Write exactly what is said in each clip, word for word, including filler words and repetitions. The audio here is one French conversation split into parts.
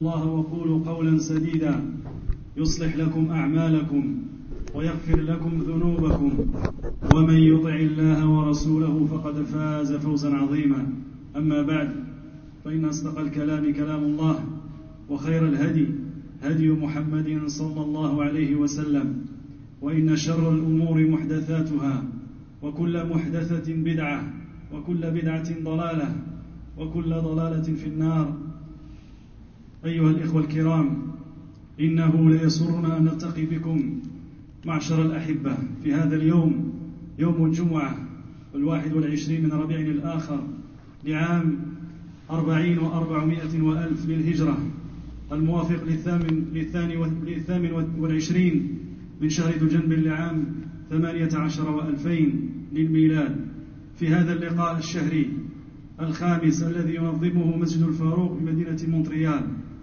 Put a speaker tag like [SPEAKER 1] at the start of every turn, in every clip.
[SPEAKER 1] الله وقولوا قولا سديدا يصلح لكم أعمالكم ويغفر لكم ذنوبكم ومن يطع الله ورسوله فقد فاز فوزا عظيما. أما بعد، فإن أصدق الكلام كلام الله، وخير الهدي هدي محمد صلى الله عليه وسلم، وإن شر الأمور محدثاتها، وكل محدثة بدعة، وكل بدعة ضلالة، وكل ضلالة في النار. أيها الإخوة الكرام، إنه ليسرنا أن نلتقي بكم معشر الأحبة في هذا اليوم، يوم الجمعة الواحد والعشرين من ربيع الآخر لعام أربعين وأربعمائة وألف للهجرة، الموافق للثامن, للثاني للثامن والعشرين من شهر ذو الجنب لعام ثمانية عشر وألفين للميلاد. في هذا اللقاء الشهري الخامس الذي ينظمه مسجد الفاروق بمدينة مونتريال،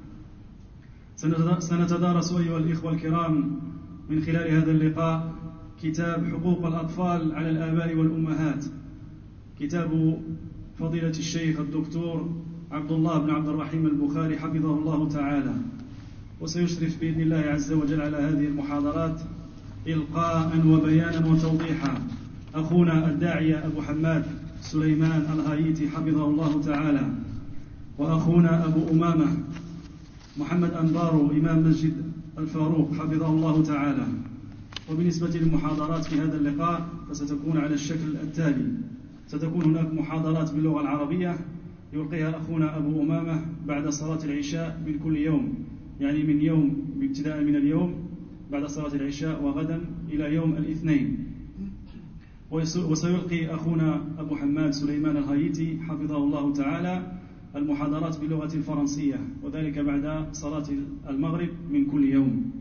[SPEAKER 1] سنتدارس أيها الإخوة الكرام من خلال هذا اللقاء كتاب حقوق الأطفال على الآباء والأمهات، كتاب فضيلة الشيخ الدكتور عبد الله بن عبد الرحيم البخاري حفظه الله تعالى. وسيشرف بإذن الله عز وجل على هذه المحاضرات إلقاء وبيانا وتوضيحا أخونا الداعية أبو حماد سليمان الهايتي حفظه الله تعالى، وأخونا أبو أمامة محمد أنبارو إمام مسجد الفاروق حفظه الله تعالى. وبالنسبة للمحاضرات في هذا اللقاء فستكون على الشكل التالي: ستكون هناك محاضرات باللغة العربية يلقيها أخونا أبو أمامة بعد صلاة العشاء من كل يوم، يعني من يوم ابتداء من اليوم بعد صلاة العشاء وغدا إلى يوم الاثنين. وسيلقي أخونا أبو حماد سليمان الهايتي حفظه الله تعالى المحاضرات باللغة الفرنسية، وذلك بعد صلاة المغرب من كل يوم.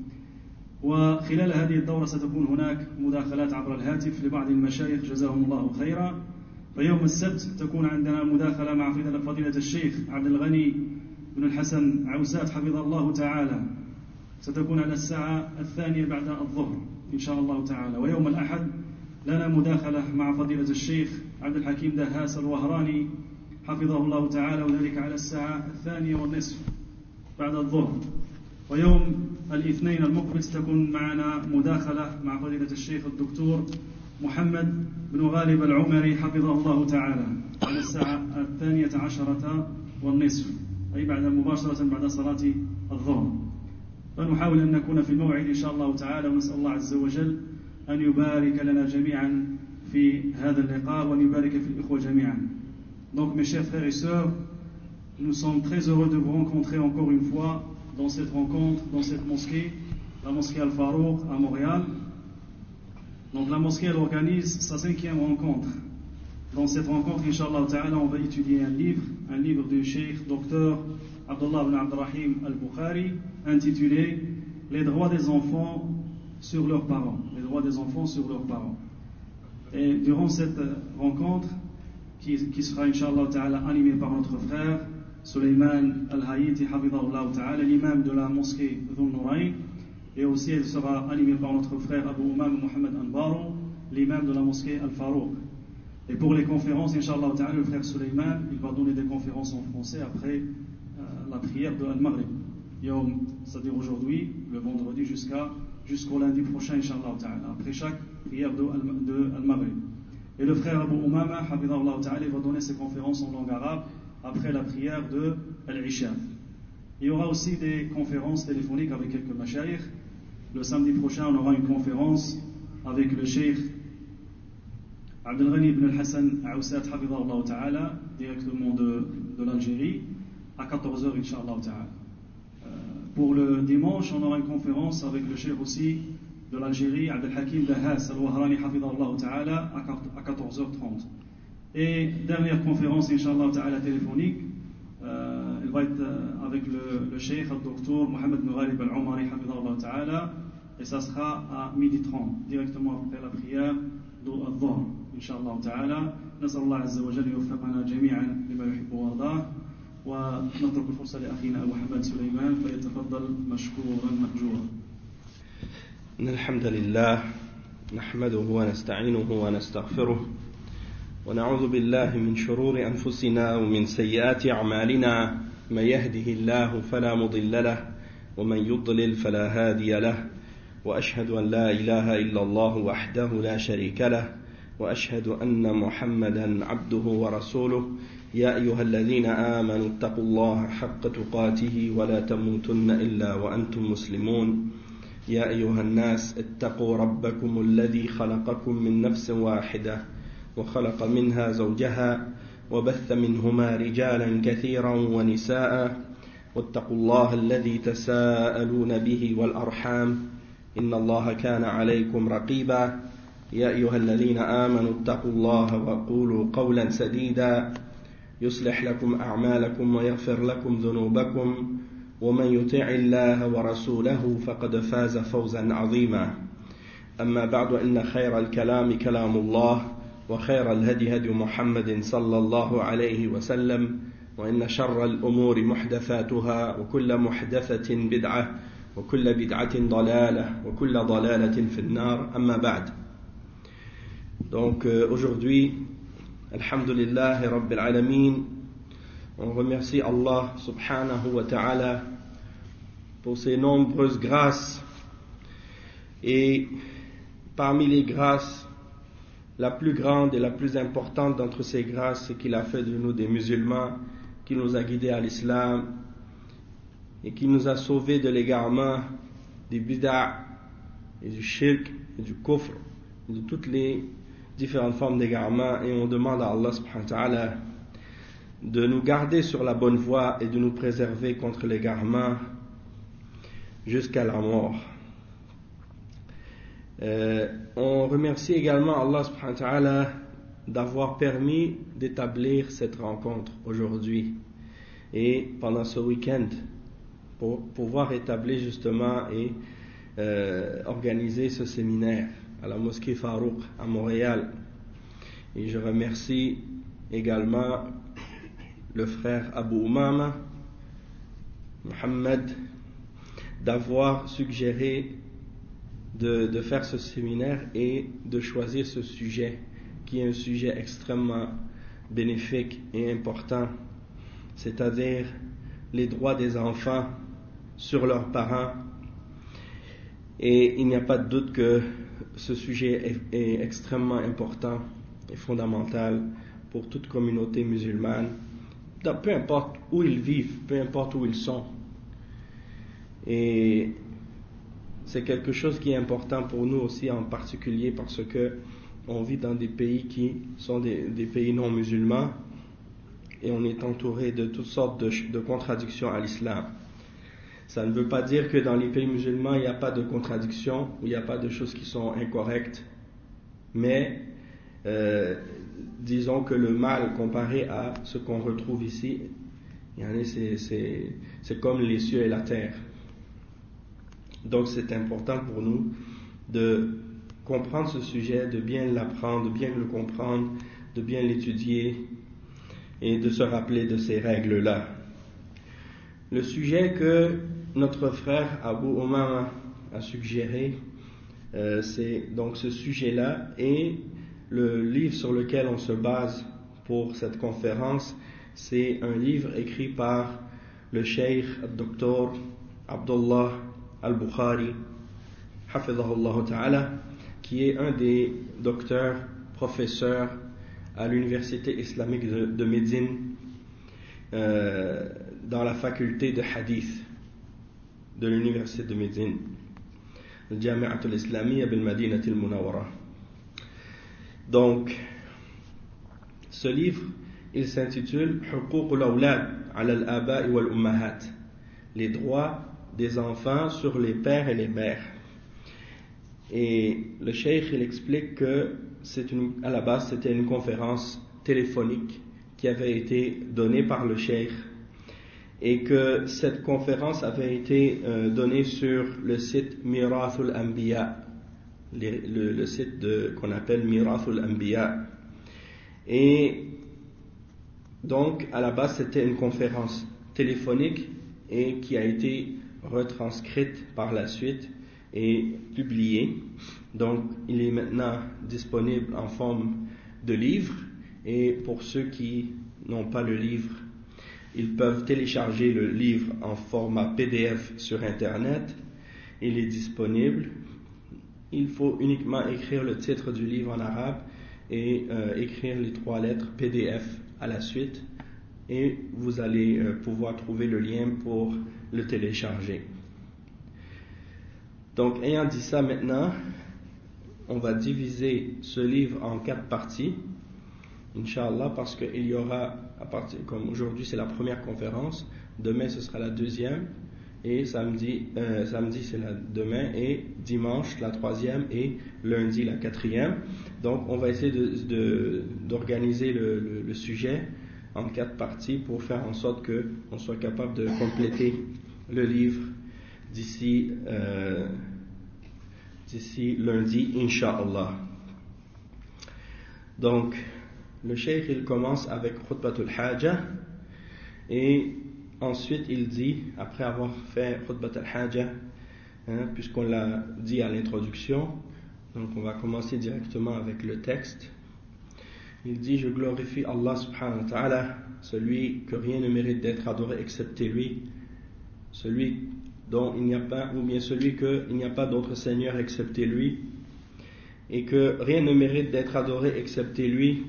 [SPEAKER 1] وخلال هذه الدورة ستكون هناك مداخلات عبر الهاتف لبعض المشايخ جزاهم الله خيرا. فيوم السبت تكون عندنا مداخلة مع فضيلة الشيخ عبد الغني بن الحسن عوسات حفظه الله تعالى، ستكون على الساعة الثانية بعد الظهر إن شاء الله تعالى. ويوم الأحد لنا مداخلة مع فضيلة الشيخ عبد الحكيم دهاس الوهراني حفظه الله تعالى، وذلك على الساعة الثانية والنصف بعد الظهر. ويوم الاثنين المقبل ستكون معنا مداخلة مع فضيلة الشيخ الدكتور محمد بن غالب العمري حفظه الله تعالى على الساعة الثانية عشرة والنصف، أي بعد مباشرة بعد صلاة الظهر. فنحاول أن نكون في الموعد إن شاء الله تعالى، ونسأل الله عز وجل أن يبارك لنا جميعا في هذا اللقاء وأن يبارك في الإخوة جميعا. Donc mes chers frères et sœurs, nous sommes très heureux de vous rencontrer encore une fois dans cette rencontre, dans cette mosquée, la mosquée Al-Farouq à Montréal. Donc la mosquée elle organise sa cinquième rencontre. Dans cette rencontre, Inch'Allah Ta'ala, on va étudier un livre, un livre du Cheikh Docteur Abdullah ibn Abdurrahim al-Bukhari, intitulé Les droits des enfants sur leurs parents. Les droits des enfants sur leurs parents. Et durant cette rencontre, qui, qui sera Inch'Allah Ta'ala animée par notre frère Suleiman al-Hayiti Hafidahullah Ta'ala, l'imam de la mosquée Dhul Nourayn, et aussi elle sera animée par notre frère Abu Umam Mohamed Anbaro, l'imam de la mosquée Al-Farouq. Et pour les conférences, Inch'Allah Ta'ala, le frère Suleiman, il va donner des conférences en français après euh, la prière de Al-Maghrib. Yom, c'est-à-dire aujourd'hui, le vendredi jusqu'à, jusqu'au lundi prochain, Inch'Allah Ta'ala, après chaque prière de, de Al-Maghrib. Et le frère Abu Umama, Hafidahullah Ta'ala, va donner ses conférences en langue arabe après la prière de Al-Isha. Il y aura aussi des conférences téléphoniques avec quelques mashayikh. Le samedi prochain, on aura une conférence avec le cheikh Abdel Ghani ibn al-Hassan Aoussat Hafidahullah Ta'ala, directement de, de l'Algérie, à quatorze heures, Inch'Allah Ta'ala. Euh, pour le dimanche, on aura une conférence avec le cheikh aussi de l'Algérie, Abdel Hakim Dahas al-Wahrani Hafidahullah Ta'ala, à quatorze heures trente. Et dernière conférence, Inch'Allah Ta'ala, téléphonique, euh, elle va être avec le, le cheikh, le docteur Mohamed Mughalib al-Umari Hafidahullah Ta'ala, et ça sera à midi trente, directement après la prière de al-Dhuhr. إن شاء الله تعالى. نسأل الله عز وجل يوفقنا جميعا لما يحب ويرضاه، ونترك الفرصة لأخينا أبو حماد سليمان فيتفضل مشكورا مأجورا.
[SPEAKER 2] إن الحمد لله نحمده ونستعينه ونستغفره ونعوذ بالله من شرور أنفسنا ومن سيئات أعمالنا من يهده الله فلا مضل له ومن يضلل فلا هادي له وأشهد أن لا إله إلا الله وحده لا شريك له وأشهد أن محمدا عبده ورسوله يا أيها الذين آمنوا اتقوا الله حق تقاته ولا تموتن إلا وأنتم مسلمون يا أيها الناس اتقوا ربكم الذي خلقكم من نفس واحدة وخلق منها زوجها وبث منهما رجالا كثيرا ونساء واتقوا الله الذي تساءلون به والأرحام إن الله كان عليكم رقيبا يا أيها الذين آمنوا اتقوا الله وقولوا قولا سديدا يصلح لكم أعمالكم ويغفر لكم ذنوبكم ومن يطع الله ورسوله فقد فاز فوزا عظيما أما بعد إن خير الكلام كلام الله وخير الهدي هدي محمد صلى الله عليه وسلم وإن شر الأمور محدثاتها وكل محدثة بدعة وكل بدعة ضلالة وكل ضلالة في النار أما بعد. Donc euh, aujourd'hui, alhamdulillah rabbil alamin, on remercie Allah subhanahu wa ta'ala pour ses nombreuses grâces, et parmi les grâces, la plus grande et la plus importante d'entre ces grâces, c'est qu'il a fait de nous des musulmans, qu'il nous a guidés à l'islam et qu'il nous a sauvés de l'égarement, des bid'a et du shirk et du kufr, de toutes les différentes formes d'égarement. Et on demande à Allah subhanahu wa ta'ala de nous garder sur la bonne voie et de nous préserver contre l'égarement jusqu'à la mort. Euh, on remercie également Allah subhanahu wa ta'ala d'avoir permis d'établir cette rencontre aujourd'hui et pendant ce week-end pour pouvoir établir justement et euh, organiser ce séminaire à la mosquée Farouk à Montréal. Et je remercie également le frère Abu Umama Mohammed d'avoir suggéré de, de faire ce séminaire et de choisir ce sujet qui est un sujet extrêmement bénéfique et important, c'est-à-dire les droits des enfants sur leurs parents. Et il n'y a pas de doute que ce sujet est, est extrêmement important et fondamental pour toute communauté musulmane, peu importe où ils vivent, peu importe où ils sont. Et c'est quelque chose qui est important pour nous aussi en particulier parce que on vit dans des pays qui sont des, des pays non musulmans et on est entouré de toutes sortes de, de contradictions à l'islam. Ça ne veut pas dire que dans les pays musulmans il n'y a pas de contradictions ou il n'y a pas de choses qui sont incorrectes, mais euh, disons que le mal comparé à ce qu'on retrouve ici, c'est, c'est, c'est comme les cieux et la terre. Donc c'est important pour nous de comprendre ce sujet, de bien l'apprendre, de bien le comprendre, de bien l'étudier et de se rappeler de ces règles-là. Le sujet que notre frère Abu Umama a suggéré, euh, c'est donc ce sujet-là, et le livre sur lequel on se base pour cette conférence, c'est un livre écrit par le cheikh docteur Abdullah al-Bukhari, hafidhahullah ta'ala, qui est un des docteurs, professeurs à l'université islamique de, de Médine, euh, dans la faculté de hadith de l'université de Médine, le Jami'at al-Islamiyya bil Madinat al-Munawwara. Donc, ce livre, il s'intitule Huquq al-awlad ala al-aba'i wal-ummahat, les droits des enfants sur les pères et les mères. Et le cheikh, il explique que c'est une, à la base c'était une conférence téléphonique qui avait été donnée par le cheikh, et que cette conférence avait été euh, donnée sur le site Mirathul Anbiya, le, le, le site de, qu'on appelle Mirathul Anbiya. Et donc à la base c'était une conférence téléphonique et qui a été retranscrite par la suite et publiée. Donc il est maintenant disponible en forme de livre, et pour ceux qui n'ont pas le livre, ils peuvent télécharger le livre en format P D F sur Internet. Il est disponible. Il faut uniquement écrire le titre du livre en arabe et euh, écrire les trois lettres P D F à la suite, et vous allez euh, pouvoir trouver le lien pour le télécharger. Donc, ayant dit ça, maintenant, on va diviser ce livre en quatre parties, Inch'Allah, parce qu'il y aura, à partir, comme aujourd'hui c'est la première conférence, demain ce sera la deuxième, et samedi, euh, samedi c'est la demain, et dimanche la troisième, et lundi la quatrième. Donc on va essayer de, de, d'organiser le, le, le sujet en quatre parties pour faire en sorte qu'on soit capable de compléter le livre d'ici, euh, d'ici lundi, Inch'Allah. Donc le cheikh il commence avec Khutbatul Haja, et ensuite il dit, après avoir fait Khutbat al-Haja, hein, puisqu'on l'a dit à l'introduction, donc on va commencer directement avec le texte. Il dit: je glorifie Allah subhanahu wa ta'ala, celui que rien ne mérite d'être adoré excepté lui, celui dont il n'y a pas, ou bien celui que il n'y a pas d'autre Seigneur excepté lui, et que rien ne mérite d'être adoré excepté lui,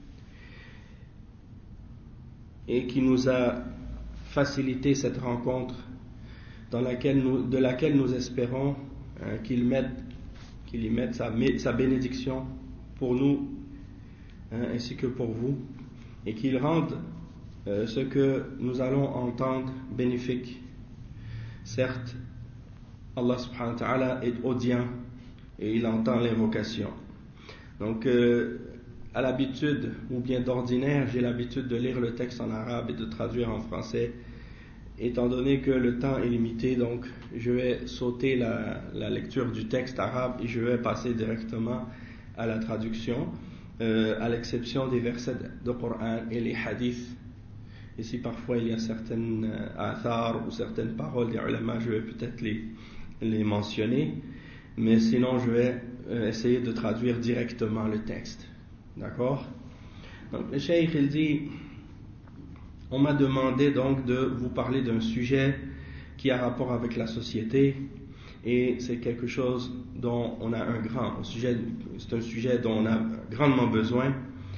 [SPEAKER 2] et qui nous a facilité cette rencontre dans laquelle nous, de laquelle nous espérons hein, qu'il, mette, qu'il y mette sa, sa bénédiction pour nous hein, ainsi que pour vous, et qu'il rende euh, ce que nous allons entendre bénéfique. Certes, Allah subhanahu wa ta'ala est audient et il entend l'invocation. Donc euh, à l'habitude, ou bien d'ordinaire, j'ai l'habitude de lire le texte en arabe et de traduire en français. Étant donné que le temps est limité, donc je vais sauter la, la lecture du texte arabe et je vais passer directement à la traduction, euh, à l'exception des versets de Coran et les hadiths. Et si parfois il y a certaines euh, athars ou certaines paroles des ulama, je vais peut-être les, les mentionner, mais sinon je vais euh, essayer de traduire directement le texte. D'accord? Donc le cheikh il dit: on m'a demandé donc de vous parler d'un sujet qui a rapport avec la société, et c'est quelque chose dont on a un grand sujet, c'est un sujet dont on a grandement besoin,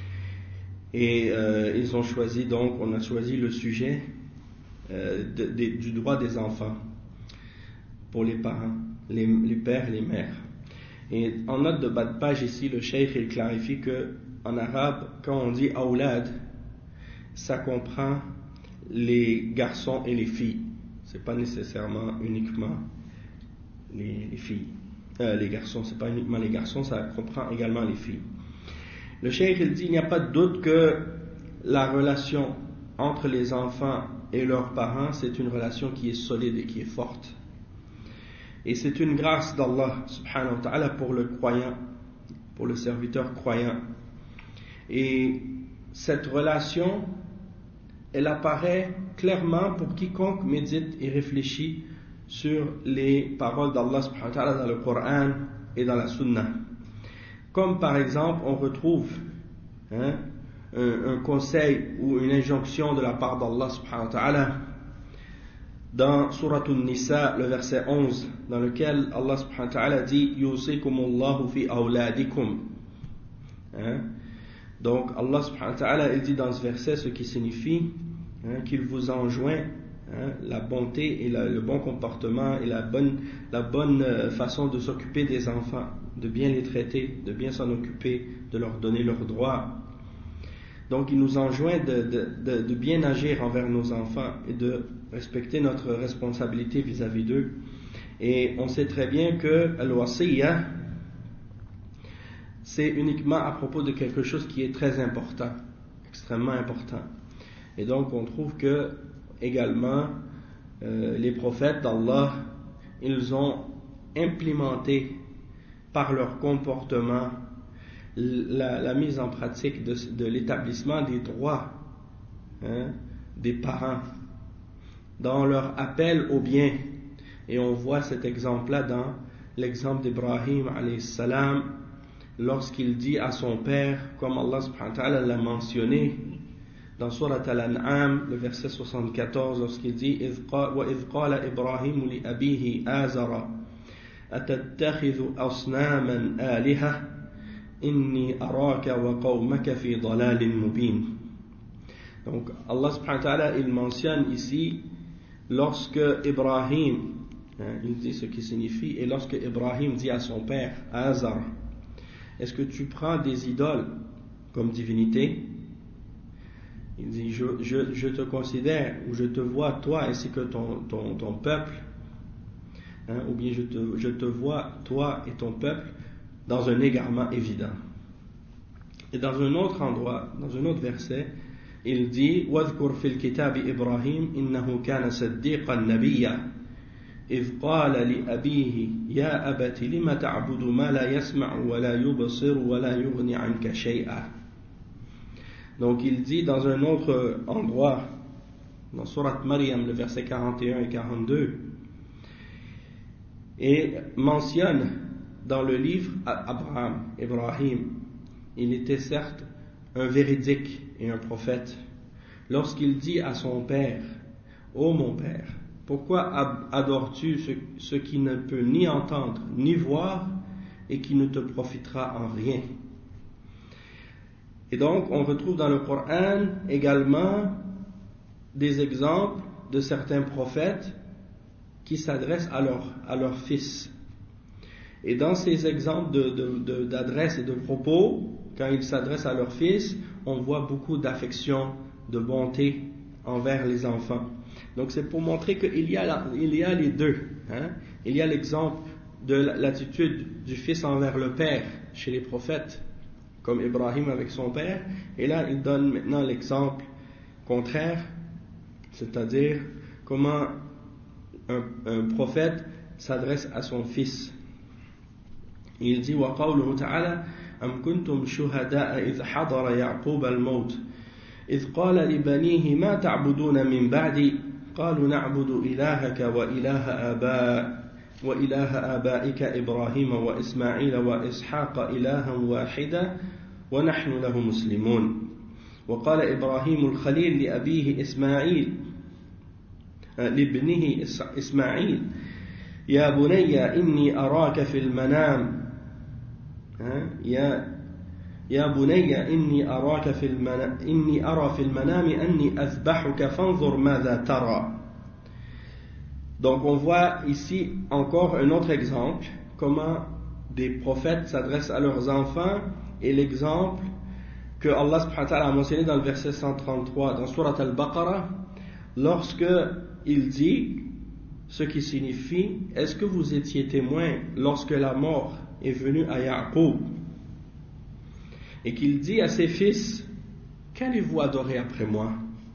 [SPEAKER 2] et euh, ils ont choisi donc, on a choisi le sujet euh, de, de, du droit des enfants pour les parents, les, les pères et les mères. Et en note de bas de page ici, le cheikh il clarifie que en arabe, quand on dit awlad, ça comprend les garçons et les filles. C'est pas nécessairement uniquement les, les filles, euh, les garçons. C'est pas uniquement les garçons, ça comprend également les filles. Le cheikh il dit: il n'y a pas de doute que la relation entre les enfants et leurs parents, c'est une relation qui est solide et qui est forte. Et c'est une grâce d'Allah subhanahu wa ta'ala pour le croyant, pour le serviteur croyant. Et cette relation, elle apparaît clairement pour quiconque médite et réfléchit sur les paroles d'Allah subhanahu wa ta'ala dans le Coran et dans la Sunna. Comme par exemple, on retrouve hein, un, un conseil ou une injonction de la part d'Allah subhanahu wa ta'ala dans Surat An-Nisa, le verset onze, dans lequel Allah subhanahu wa ta'ala dit: yusikumullahu fi awladikum. Hein? Donc Allah subhanahu wa ta'ala il dit dans ce verset ce qui signifie hein, qu'il vous enjoint hein, la bonté et la, le bon comportement et la bonne, la bonne façon de s'occuper des enfants, de bien les traiter, de bien s'en occuper, de leur donner leurs droits. Donc il nous enjoint de, de, de, de bien agir envers nos enfants et de respecter notre responsabilité vis-à-vis d'eux. Et on sait très bien que al-wasiyya, c'est uniquement à propos de quelque chose qui est très important, extrêmement important. Et donc on trouve que également euh, les prophètes d'Allah, ils ont implémenté par leur comportement la, la mise en pratique de, de l'établissement des droits hein, des parents dans leur appel au bien. Et on voit cet exemple-là dans l'exemple d'Ibrahim alayhi salam, lorsqu'il dit à son père, comme Allah subhanahu wa ta'ala l'a mentionné dans Surat Al-An'am, le verset soixante-quatorze, lorsqu'il dit وَإِذْ قَالَ إِبْرَاهِيمُ لِأَبِيهِ آزَرَ أَتَتَّخِذُ أَصْنَامًا آلِهَةً إِنِّي أَرَاكَ وَقَوْمَكَ فِي ضَلَالٍ مُبِينٍ. Donc Allah subhanahu wa ta'ala, il mentionne ici lorsque Ibrahim, hein, il dit ce qui signifie, et lorsque Ibrahim dit à son père Azar, est-ce que tu prends des idoles comme divinité? Il dit je, je, je te considère ou je te vois toi ainsi que ton, ton, ton peuple, hein, ou bien je te, je te vois toi et ton peuple dans un égarement évident. Et dans un autre endroit, dans un autre verset, il dit وَاذْكُرْ فِي الْكِتَابِ إِبْرَاهِيمَ إِنَّهُ كَانَ صَدِّيقًا نَبِيًّا إِذْ قَالَ لِأَبِيهِ يَا أَبَتِ لِمَ تَعْبُدُ مَا لَا يَسْمَعُ وَلَا يُبْصِرُ وَلَا يُغْنِ عَنْكَ شَيْئًا. Donc il dit dans un autre endroit, dans Surat Maryam, le verset quarante et un et quarante-deux, et mentionne dans le livre Abraham, Ibrahim, il était certes un véridique et un prophète, lorsqu'il dit à son père, ô mon père, pourquoi adores-tu ce, ce qui ne peut ni entendre ni voir et qui ne te profitera en rien? Et donc on retrouve dans le Coran également des exemples de certains prophètes qui s'adressent à leur, à leur fils. Et dans ces exemples de, de, de, d'adresse et de propos, quand ils s'adressent à leur fils, on voit beaucoup d'affection, de bonté envers les enfants. Donc c'est pour montrer qu'il y a, la, il y a les deux. Hein? Il y a l'exemple de l'attitude du fils envers le père chez les prophètes, comme Ibrahim avec son père. Et là, il donne maintenant l'exemple contraire, c'est-à-dire comment un, un prophète s'adresse à son fils. Il dit وَقَوْلُهُ تَعَالَى أَمْ كُنْتُمْ شُهَدَاءَ إِذْ حَضَرَ يَعْقُوبَ الْمَوْتُ إِذْ قَالَ لِبَنِيهِ مَا تَعْبُدُونَ مِنْ بَعْدِي قَالُوا نَعْبُدُ إِلَهَكَ وَإِلَهَ آبَاءِ وإله آبائك إبراهيم وإسماعيل وإسحاق إلها واحدا ونحن له مسلمون. وقال إبراهيم الخليل لأبيه إسماعيل لابنه إسماعيل يا بني إني أراك في المنام يا يا بني إني أراك في المنام إني أرى في المنام أني أذبحك فانظر ماذا ترى. Donc on voit ici encore un autre exemple, comment des prophètes s'adressent à leurs enfants, et l'exemple que Allah subhanahu wa ta'ala a mentionné dans le verset cent trente-trois dans Surat Al-Baqarah, lorsque il dit ce qui signifie est-ce que vous étiez témoin lorsque la mort est venue à Ya'qub, et qu'il dit à ses fils qu'allez-vous adorer après moi?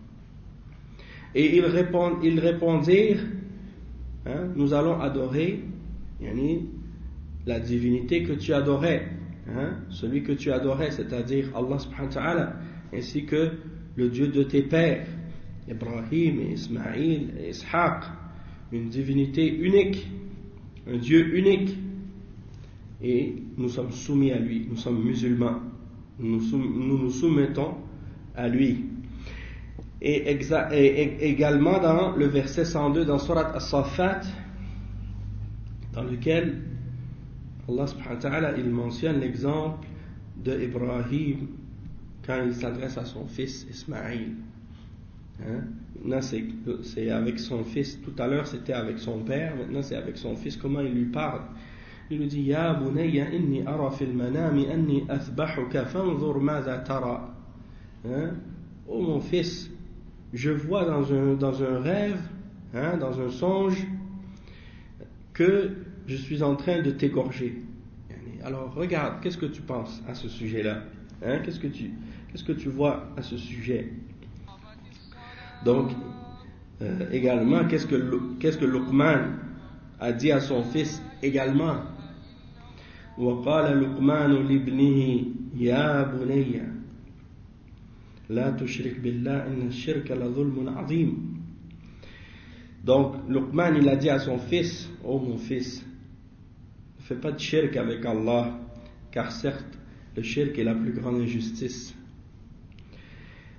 [SPEAKER 2] Et ils, répondent, ils répondirent Hein, nous allons adorer yani, la divinité que tu adorais, hein, celui que tu adorais, c'est-à-dire Allah subhanahu wa ta'ala, ainsi que le Dieu de tes pères, Ibrahim et Ismaïl et Ishaq, une divinité unique, un Dieu unique, et nous sommes soumis à lui, nous sommes musulmans, nous nous, nous soumettons à lui. Et, exa- et, et également dans le verset cent deux dans Surat As-Saffat, dans lequel Allah subhanahu wa ta'ala il mentionne l'exemple de Ibrahim quand il s'adresse à son fils Ismaïl. Hein? Maintenant c'est, c'est avec son fils, tout à l'heure c'était avec son père, maintenant c'est avec son fils, comment il lui parle. Il lui dit Ya bunayya inni ara fil manami anni athbahuka fanzur maza tara. Oh mon fils, je vois dans un, dans un rêve, hein, dans un songe, que je suis en train de t'égorger. Alors regarde, qu'est-ce que tu penses à ce sujet-là, hein, qu'est-ce que tu, qu'est-ce que tu vois à ce sujet? Donc, euh, également, qu'est-ce que, qu'est-ce que Luqman a dit à son fils également? وَقَالَ لُقْمَانُ لِابْنِهِ يَا بُنَيَّ La tushrik billah inna shirka la dhulmun azim. Donc Luqman il a dit à son fils, oh mon fils, ne fais pas de shirk avec Allah, car certes le shirk est la plus grande injustice.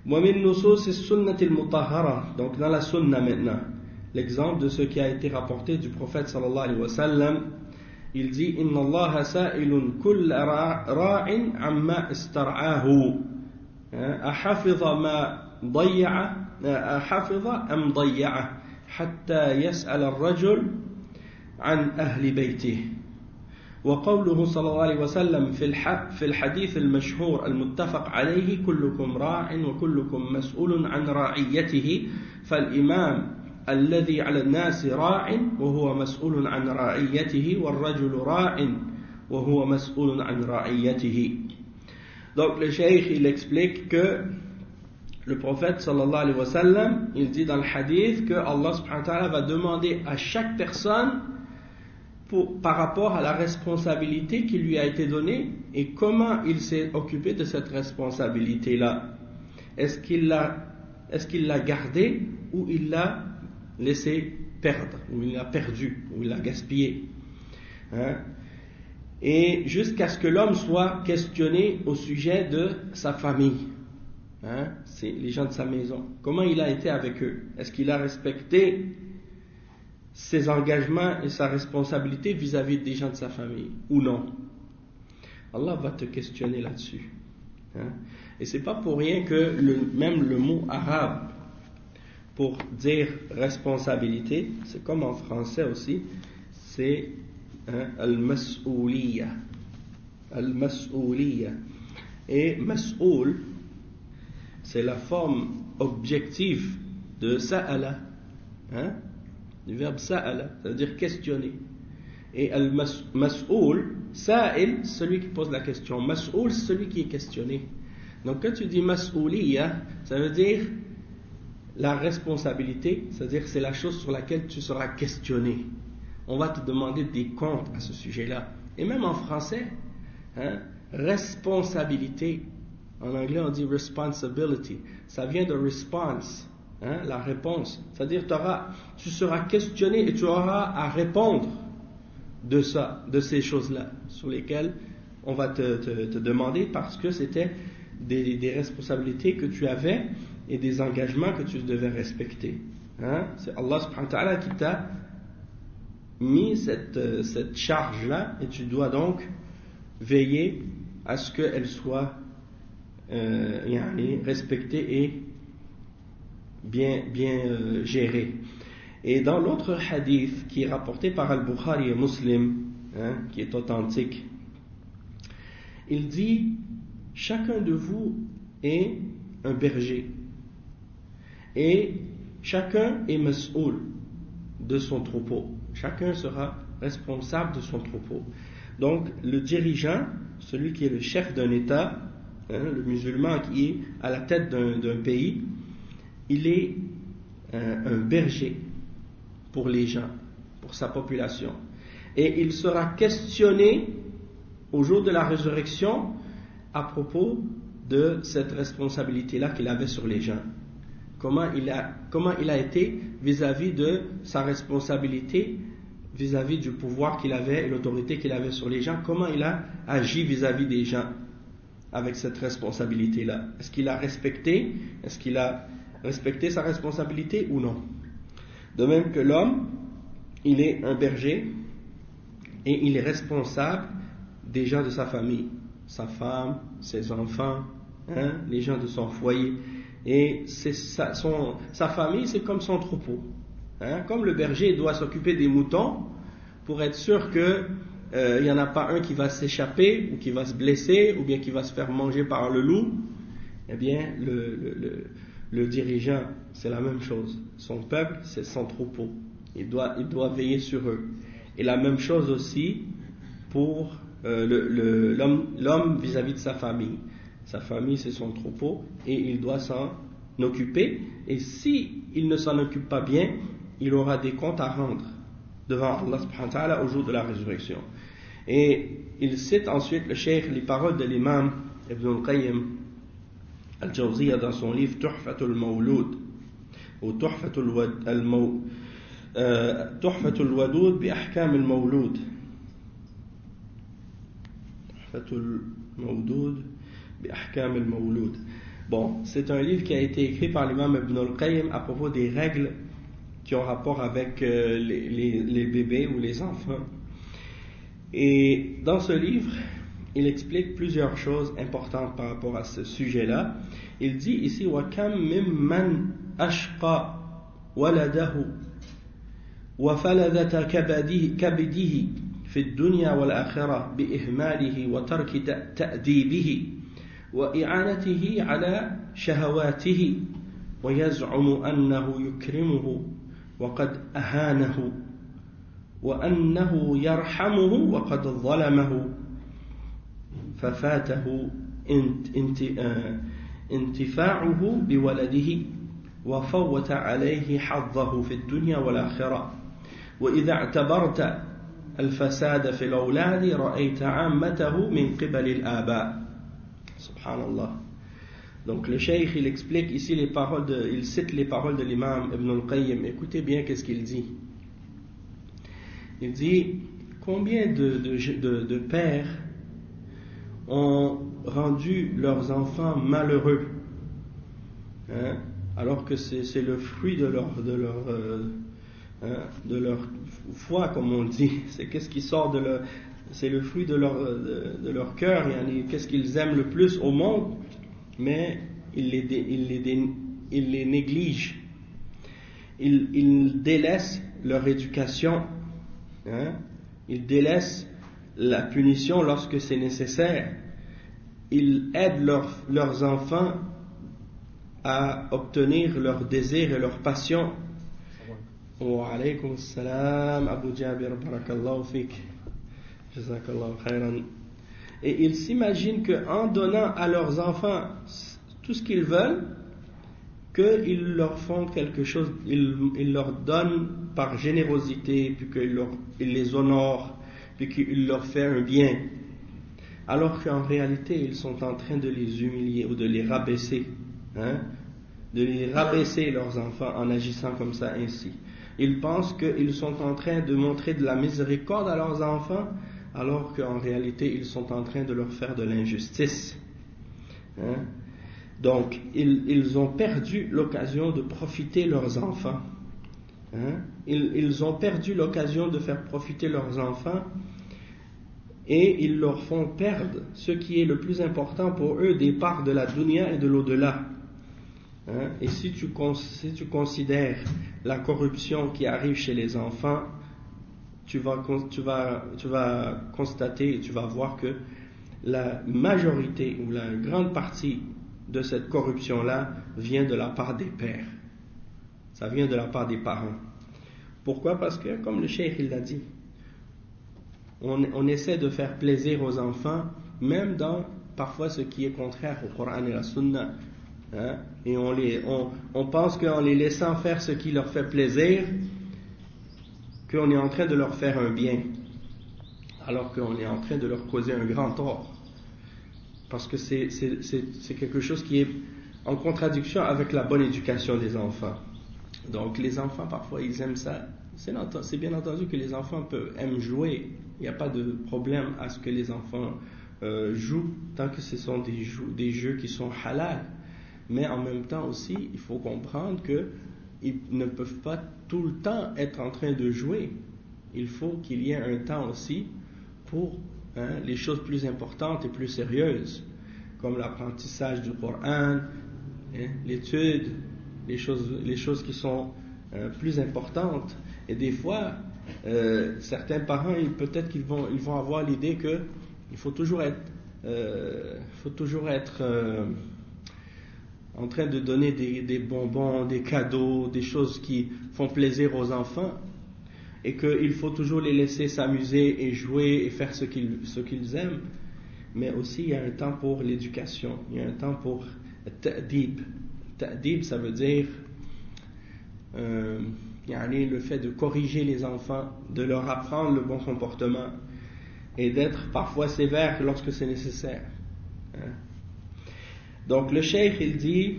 [SPEAKER 2] ومن نصوص السنة المطهرة, donc dans la sunna maintenant, l'exemple de ce qui a été rapporté du prophète sallallahu alayhi wa sallam, il dit إن الله سائل كل راع عما استرعاه أحفظ ما ضيع أحفظ أم ضيعه حتى يسأل الرجل عن أهل بيته. وقوله صلى الله عليه وسلم في الحديث المشهور المتفق عليه كلكم راع وكلكم مسؤول عن رعيته فالإمام الذي على الناس راع وهو مسؤول عن رعيته والرجل راع وهو مسؤول عن رعيته. Donc le cheikh il explique que le prophète sallallahu alayhi wa sallam il dit dans le hadith que Allah subhanahu wa ta'ala va demander à chaque personne Pour, par rapport à la responsabilité qui lui a été donnée et comment il s'est occupé de cette responsabilité-là. Est-ce qu'il l'a, est-ce qu'il l'a gardée ou il l'a laissé perdre, ou il l'a perdu, ou il l'a gaspillé. Hein? Et jusqu'à ce que l'homme soit questionné au sujet de sa famille. Hein? C'est les gens de sa maison. Comment il a été avec eux? Est-ce qu'il a respecté ses engagements et sa responsabilité vis-à-vis des gens de sa famille ou non? Allah va te questionner là-dessus. Hein? Et c'est pas pour rien que le, même le mot arabe pour dire responsabilité, c'est comme en français aussi, c'est hein, al-mas'ouliyya. Al-mas'ouliyya. Et mas'oul, c'est la forme objective de sa'ala. Hein? Du verbe sa'ala, c'est-à-dire questionner. Et al-mas'oul, sa'il, celui qui pose la question. Mas'oul, celui qui est questionné. Donc quand tu dis mas'ouliyya, ça veut dire la responsabilité, c'est-à-dire c'est la chose sur laquelle tu seras questionné. On va te demander des comptes à ce sujet-là. Et même en français, hein, responsabilité, en anglais on dit responsibility, ça vient de response. Hein, la réponse, c'est-à-dire tu seras questionné et tu auras à répondre de ça, de ces choses-là, sur lesquelles on va te, te, te demander parce que c'était des, des responsabilités que tu avais et des engagements que tu devais respecter. Hein? C'est Allah subhanahu wa ta'ala qui t'a mis cette, cette charge-là et tu dois donc veiller à ce qu'elle soit euh, yani, respectée et bien, bien euh, géré. Et dans l'autre hadith qui est rapporté par Al-Bukhari et Muslim, hein, qui est authentique, il dit chacun de vous est un berger et chacun est mas'oul de son troupeau, chacun sera responsable de son troupeau. Donc le dirigeant, celui qui est le chef d'un État, hein, le musulman qui est à la tête d'un, d'un pays, il est euh, un berger pour les gens, pour sa population. Et il sera questionné au jour de la résurrection à propos de cette responsabilité-là qu'il avait sur les gens. Comment il a, comment il a été vis-à-vis de sa responsabilité, vis-à-vis du pouvoir qu'il avait et l'autorité qu'il avait sur les gens, comment il a agi vis-à-vis des gens avec cette responsabilité-là. Est-ce qu'il a respecté, est-ce qu'il a respecter sa responsabilité ou non. De même que l'homme, il est un berger et il est responsable des gens de sa famille, sa femme, ses enfants, hein, les gens de son foyer. Et c'est sa, son, sa famille, c'est comme son troupeau. Hein. Comme le berger doit s'occuper des moutons pour être sûr que euh, il n'y en a pas un qui va s'échapper ou qui va se blesser ou bien qui va se faire manger par le loup, eh bien le, le, le Le dirigeant, c'est la même chose. Son peuple, c'est son troupeau. Il doit, il doit veiller sur eux. Et la même chose aussi pour euh, le, le, l'homme, l'homme vis-à-vis de sa famille. Sa famille, c'est son troupeau et il doit s'en occuper. Et si il ne s'en occupe pas bien, il aura des comptes à rendre devant Allah subhanahu wa ta'ala au jour de la résurrection. Et il cite ensuite le cheikh les paroles de l'imam Ibn al-Qayyim Al-Jawziyya dans son livre Tuhfatul Mawlud ou Tuhfatul Wadud bi Ahkam al-Mawlud. Tuhfatul Mawlud bi Ahkam al-Mawlud. Bon, c'est un livre qui a été écrit par l'imam Ibn al-Qayyim à propos des règles qui ont rapport avec euh, les, les, les bébés ou les enfants. Et dans ce livre, il explique plusieurs choses importantes par rapport à ce sujet-là. Il dit ici وَكَمْ مِمَّنْ أَشْقَى وَلَدَهُ وَفَلَذَةَ كَبِدِهِ في الدنيا والآخرة بإهماله وترك تأديبه وإعانته على شهواته ويزعم أنه يكرمه وقد أهانه وأنه يرحمه وقد ظلمه ففاته انتفاعه بولده وفوت عليه حظه في الدنيا والآخرة وإذا اعتبرت الفساد في الأولاد رأيت عامته من قبل الآباء. Subhanallah. Donc le cheikh il explique ici les paroles de, il cite les paroles de l'imam Ibn al-Qayyim. Écoutez bien qu'est-ce qu'il dit. Il dit combien de, de, de, de pères ont rendu leurs enfants malheureux, hein, alors que c'est, c'est le fruit de leur, de leur euh, Hein, de leur foi, comme on dit, c'est qu'est-ce qui sort de leur, c'est le fruit de leur, de, de leur cœur, yani, qu'est-ce qu'ils aiment le plus au monde, mais ils les, dé, ils les, dé, ils les négligent, ils, ils délaissent leur éducation, hein, ils délaissent la punition lorsque c'est nécessaire, ils aident leur, leurs enfants à obtenir leurs désirs et leurs passions. Wa alaykum salam Abu Jabir, barakallahu fik, jazakallahu khairan. Et ils s'imaginent qu'en donnant à leurs enfants tout ce qu'ils veulent, qu'ils leur font quelque chose, ils, ils leur donnent par générosité, puis qu'ils leur, ils les honorent, puis qu'ils leur font un bien, alors qu'en réalité ils sont en train de les humilier ou de les rabaisser, hein, de les rabaisser leurs enfants en agissant comme ça ainsi. Ils pensent qu'ils sont en train de montrer de la miséricorde à leurs enfants, alors qu'en réalité, ils sont en train de leur faire de l'injustice. Hein? Donc, ils, ils ont perdu l'occasion de profiter leurs enfants. Hein? Ils, ils ont perdu l'occasion de faire profiter leurs enfants et ils leur font perdre ce qui est le plus important pour eux, des parts de la dunya et de l'au-delà. Hein? Et si tu, si tu considères la corruption qui arrive chez les enfants, tu vas, tu vas, tu vas constater et tu vas voir que la majorité ou la grande partie de cette corruption-là vient de la part des pères. Ça vient de la part des parents. Pourquoi? Parce que, comme le cheikh il l'a dit, on, on essaie de faire plaisir aux enfants, même dans parfois ce qui est contraire au Coran et la Sunna. Hein? Et on, les, on, on pense qu'en les laissant faire ce qui leur fait plaisir, qu'on est en train de leur faire un bien, alors qu'on est en train de leur causer un grand tort, parce que c'est, c'est, c'est, c'est quelque chose qui est en contradiction avec la bonne éducation des enfants. Donc les enfants parfois ils aiment ça, c'est, c'est bien entendu que les enfants peuvent, aiment jouer, il n'y a pas de problème à ce que les enfants euh, jouent, tant que ce sont des jeux, des jeux qui sont halal. Mais en même temps aussi, il faut comprendre qu'ils ne peuvent pas tout le temps être en train de jouer. Il faut qu'il y ait un temps aussi pour hein, les choses plus importantes et plus sérieuses, comme l'apprentissage du Coran, hein, l'étude, les choses, les choses qui sont euh, plus importantes. Et des fois, euh, certains parents, ils, peut-être qu'ils vont, ils vont avoir l'idée qu'il faut toujours être, euh, faut toujours être euh, en train de donner des, des bonbons, des cadeaux, des choses qui font plaisir aux enfants, et qu'il faut toujours les laisser s'amuser et jouer et faire ce qu'ils, ce qu'ils aiment. Mais aussi, il y a un temps pour l'éducation, il y a un temps pour ta'dib. Ta'dib, ça veut dire euh, le fait de corriger les enfants, de leur apprendre le bon comportement et d'être parfois sévère lorsque c'est nécessaire. Hein? Donc le cheikh il dit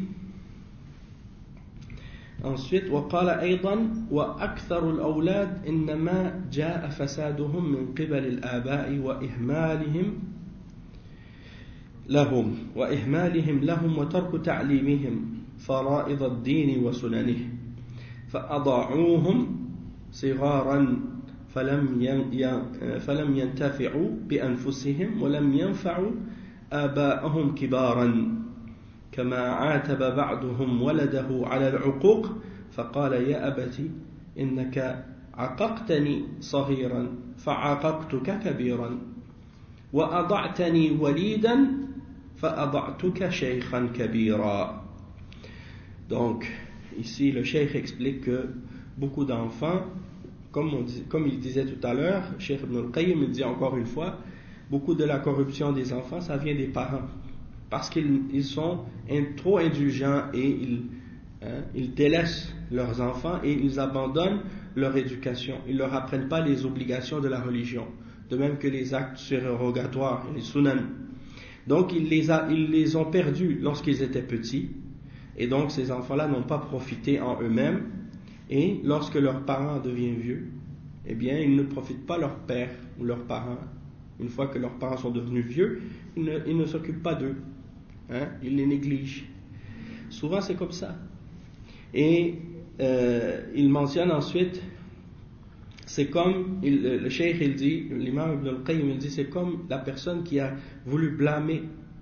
[SPEAKER 2] ensuite وقال أيضا وأكثر الأولاد إنما جاء فسادهم من قبل الآباء وإهمالهم لهم وإهمالهم لهم وترك تعليمهم فرائض الدين وسننه فأضاعوهم صغارا فلم فلم ينتفعوا بأنفسهم ولم ينفعوا آباءهم كبارا كما عاتب بعضهم ولده على العقوق فقال يا أبت إنك عققتني صغيرا فعققتك كبيرا وأضعتني وليدا فأضعتك شيخا كبيرا. Donc ici le cheikh explique que beaucoup d'enfants, comme, on dit, comme il disait tout à l'heure, Cheikh Ibn al-Qayyim il dit encore une fois, beaucoup de la corruption des enfants ça vient des parents parce qu'ils ils sont in, trop indulgents et ils, hein, ils délaissent leurs enfants et ils abandonnent leur éducation, ils ne leur apprennent pas les obligations de la religion, de même que les actes surérogatoires, les sunan. Donc ils les, a, ils les ont perdus lorsqu'ils étaient petits, et donc ces enfants-là n'ont pas profité en eux-mêmes, et lorsque leurs parents deviennent vieux, eh bien ils ne profitent pas leur père ou leurs parents. Une fois que leurs parents sont devenus vieux, ils ne, ils ne s'occupent pas d'eux, hein, ils les négligent. Souvent c'est comme ça. Et euh, il mentionne ensuite, c'est comme, il, le cheikh il dit, l'imam Ibn al-Qayyim il dit, c'est comme la personne qui a voulu blâmer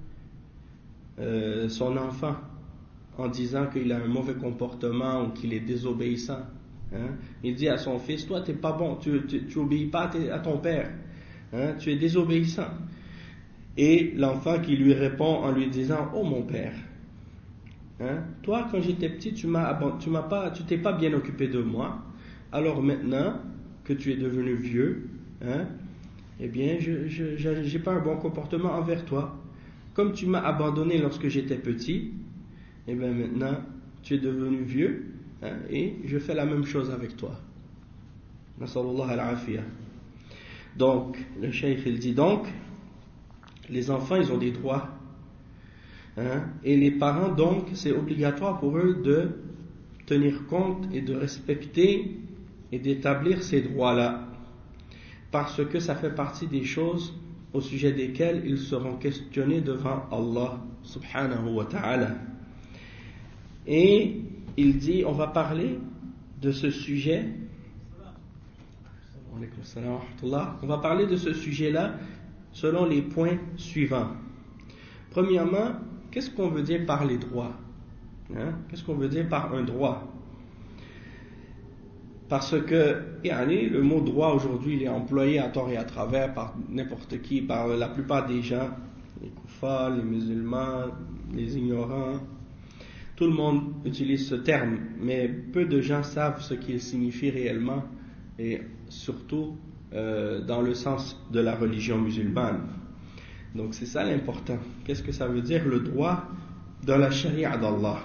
[SPEAKER 2] euh, son enfant en disant qu'il a un mauvais comportement ou qu'il est désobéissant. Hein? Il dit à son fils, toi t'es pas bon, tu, tu, tu obéis pas à, à ton père, hein? Tu es désobéissant. Et l'enfant qui lui répond en lui disant, oh mon père, hein? Toi quand j'étais petit tu m'as, tu m'as pas, tu t'es pas bien occupé de moi, alors maintenant que tu es devenu vieux, hein, eh bien, je n'ai pas un bon comportement envers toi. Comme tu m'as abandonné lorsque j'étais petit, eh bien maintenant, tu es devenu vieux, hein, et je fais la même chose avec toi. Nasallallahu al-afiyah. Donc, le cheikh il dit donc, les enfants ils ont des droits, hein, et les parents donc, c'est obligatoire pour eux de tenir compte et de respecter et d'établir ces droits-là, parce que ça fait partie des choses au sujet desquelles ils seront questionnés devant Allah subhanahu wa ta'ala. Et il dit, on va parler de ce sujet, on va parler de ce sujet-là selon les points suivants. Premièrement, qu'est-ce qu'on veut dire par les droits, hein? Qu'est-ce qu'on veut dire par un droit? Parce que yani, le mot droit aujourd'hui il est employé à tort et à travers par n'importe qui, par la plupart des gens, les koufars, les musulmans, les ignorants. Tout le monde utilise ce terme, mais peu de gens savent ce qu'il signifie réellement, et surtout euh, dans le sens de la religion musulmane. Donc c'est ça l'important. Qu'est-ce que ça veut dire le droit dans la charia d'Allah?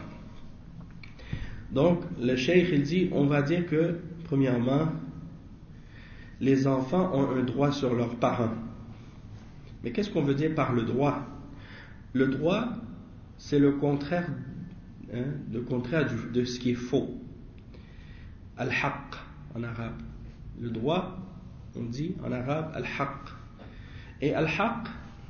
[SPEAKER 2] Donc le cheikh il dit, on va dire que premièrement, les enfants ont un droit sur leurs parents. Mais qu'est-ce qu'on veut dire par le droit? Le droit, c'est le contraire, hein, le contraire du, de ce qui est faux. Al-haq en arabe. Le droit, on dit en arabe al-haq. Et al-haq,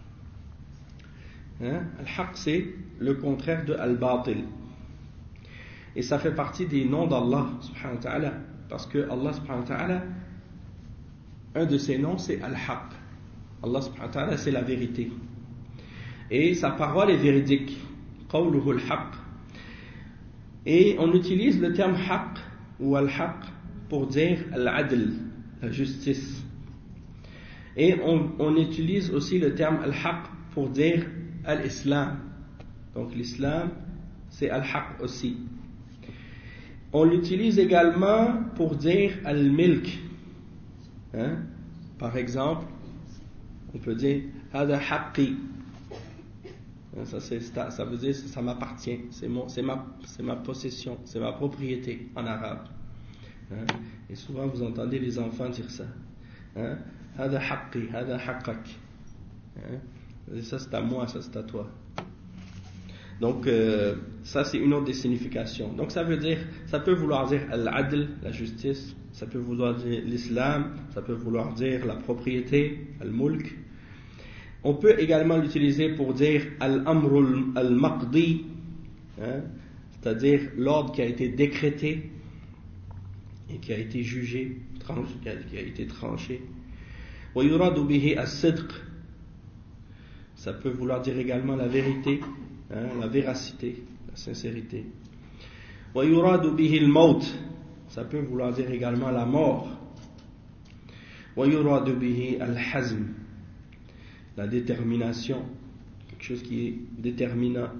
[SPEAKER 2] hein, al-haq c'est le contraire de al-batil. Et ça fait partie des noms d'Allah subhanahu wa ta'ala. Parce que Allah subhanahu wa ta'ala, un de ses noms c'est Al-Haq. Allah subhanahu wa ta'ala c'est la vérité. Et sa parole est véridique. Qawluhu al-Haq. Et on utilise le terme Haq ou Al-Haq pour dire Al-Adl, la justice. Et on, on utilise aussi le terme Al-Haq pour dire Al-Islam. Donc l'Islam c'est Al-Haq aussi. On l'utilise également pour dire al-milk. Hein? Par exemple, on peut dire hada haqqi. Ça, c'est, ça veut dire ça m'appartient, c'est, mon, c'est, ma, c'est ma possession, c'est ma propriété en arabe. Hein? Et souvent vous entendez les enfants dire ça. Hein? Hada haqqi, hada haqqak. Hein? Ça c'est à moi, ça c'est à toi. Donc euh, ça c'est une autre des significations. Donc ça veut dire, ça peut vouloir dire al-adl, la justice, ça peut vouloir dire l'islam, ça peut vouloir dire la propriété, al-mulk. On peut également l'utiliser pour dire al-amr al-maqdi, hein, c'est-à-dire l'ordre qui a été décrété et qui a été jugé, tranché, qui a été tranché. Wa yuradu bihi as-sidq, ça peut vouloir dire également la vérité, hein, la véracité, la sincérité. Wa yuradu bihi al-maut, ça peut vouloir dire également la mort. Wa yuradu bihi al-hazm, la détermination, quelque chose qui est déterminant.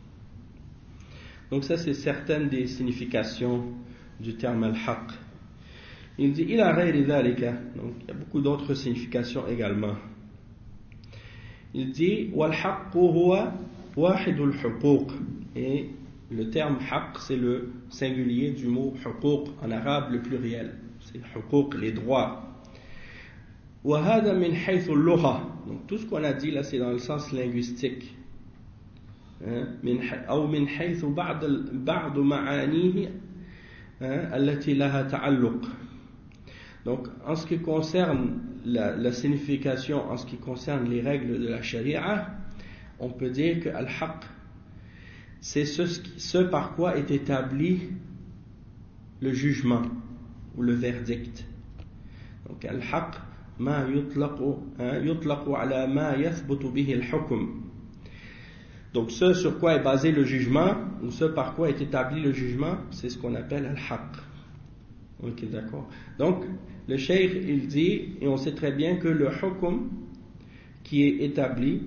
[SPEAKER 2] Donc ça, c'est certaines des significations du terme al-haq. Il dit ila ghayri dhalika, donc il y a beaucoup d'autres significations également. Il dit wal-haqqu huwa wahidul huquq, et le terme haqq, c'est le singulier du mot huquq, en arabe le pluriel, c'est huquq, les droits. Wa hada min haythu al-lugha, donc tout ce qu'on a dit là, c'est dans le sens linguistique. من أو من حيث بعض بعض معانيه التي لها تعلق. Donc en ce qui concerne la, la signification, en ce qui concerne les règles de la charia, on peut dire que al-haq, c'est ce, ce par quoi est établi le jugement ou le verdict. Donc al-haq ma yutlaqu yutlaqu ala ma yathbutu bihi al-hukm. Donc ce sur quoi est basé le jugement, ou ce par quoi est établi le jugement, c'est ce qu'on appelle al-haq. Ok, d'accord. Donc le cheikh, il dit, et on sait très bien que le hukm qui est établi,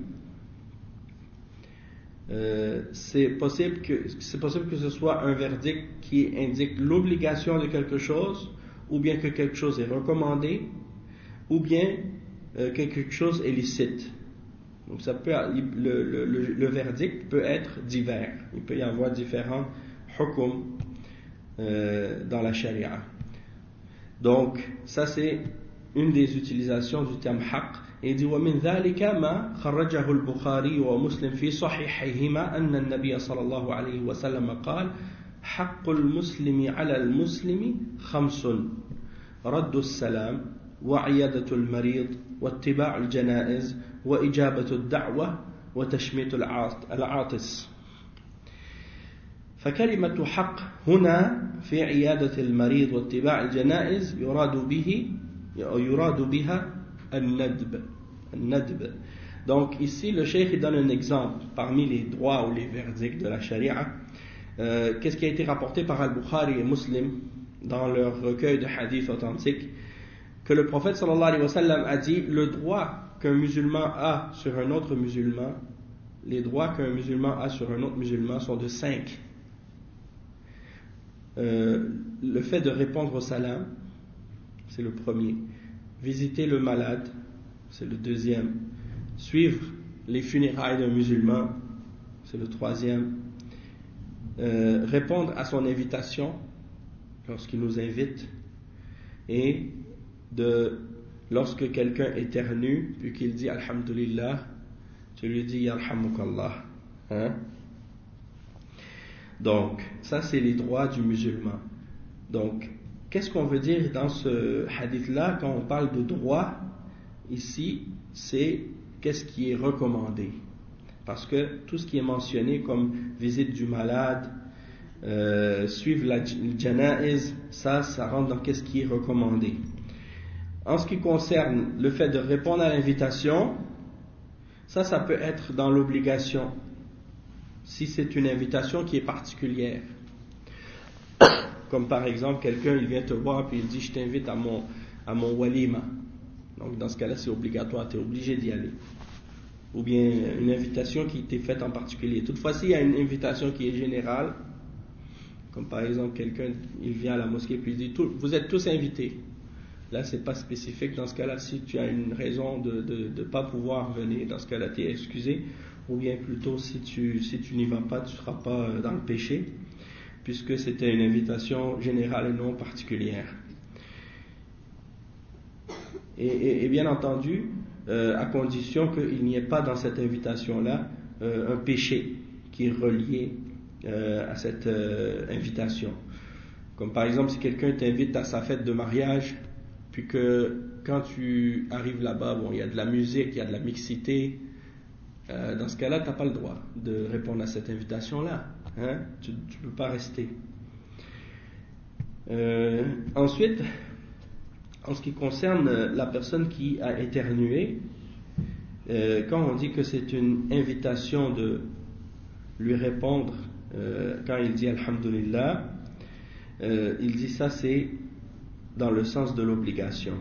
[SPEAKER 2] euh, c'est possible que c'est possible que ce soit un verdict qui indique l'obligation de quelque chose, ou bien que quelque chose est recommandé, ou bien euh, que quelque chose est licite. Donc ça peut, le, le, le, le verdict peut être divers. Il peut y avoir différents hukm euh, dans la charia. Donc ça, c'est une des utilisations du terme haqq. Et il dit وَمِنْ ذَلِكَ مَا خَرَّجَهُ البخاري ومسلم في صحيحيهما أن النبي صلى الله عليه وسلم قال حق المسلم على المسلم خمس رد السلام وعيادة المريض واتباع الجنائز وإجابة الدعوة وتشميت العاطس. فكلمة حق هنا في عيادة المريض واتباع الجنائز يراد به يراد بها الندب الندب. Donc ici le cheikh donne un exemple parmi les droits ou les verdicts de la charia. Euh, qu'est-ce qui a été rapporté par Al-Bukhari et Muslim dans leur recueil de hadiths authentiques, que le prophète sallallahu alayhi wa sallam a dit le droit qu'un musulman a sur un autre musulman, les droits qu'un musulman a sur un autre musulman sont de cinq. Euh, le fait de répondre au salam, c'est le premier. Visiter le malade, c'est le deuxième. Suivre les funérailles d'un musulman, c'est le troisième. Euh, répondre à son invitation lorsqu'il nous invite, et de lorsque quelqu'un éternue puis qu'il dit alhamdulillah, tu lui dis yarhamukallah, hein? Donc ça, c'est les droits du musulman. Donc qu'est-ce qu'on veut dire dans ce hadith là quand on parle de droit ici? C'est qu'est-ce qui est recommandé, parce que tout ce qui est mentionné comme visite du malade, euh, suivre la janaiz, ça, ça rentre dans qu'est-ce qui est recommandé. En ce qui concerne le fait de répondre à l'invitation, ça, ça peut être dans l'obligation, si c'est une invitation qui est particulière. Comme par exemple, quelqu'un, il vient te voir puis il dit je t'invite à mon, à mon walima. Donc dans ce cas-là, c'est obligatoire, tu es obligé d'y aller. Ou bien une invitation qui t'est faite en particulier. Toutefois, s'il y a une invitation qui est générale, comme par exemple quelqu'un, il vient à la mosquée puis il dit vous êtes tous invités. Là, c'est pas spécifique. Dans ce cas-là, si tu as une raison de ne pas pouvoir venir, dans ce cas-là, tu es excusé. Ou bien plutôt, si tu, si tu n'y vas pas, tu ne seras pas dans le péché, puisque c'était une invitation générale et non particulière. Et, et, et bien entendu, euh, à condition qu'il n'y ait pas dans cette invitation-là euh, un péché qui est relié euh, à cette euh, invitation. Comme par exemple, si quelqu'un t'invite à sa fête de mariage, puis que quand tu arrives là-bas, bon, il y a de la musique, il y a de la mixité, euh, dans ce cas-là, tu n'as pas le droit de répondre à cette invitation-là. Hein? Tu ne peux pas rester. Euh, ensuite, en ce qui concerne la personne qui a éternué, euh, quand on dit que c'est une invitation de lui répondre euh, quand il dit Alhamdulillah, euh, il dit ça c'est dans le sens de l'obligation.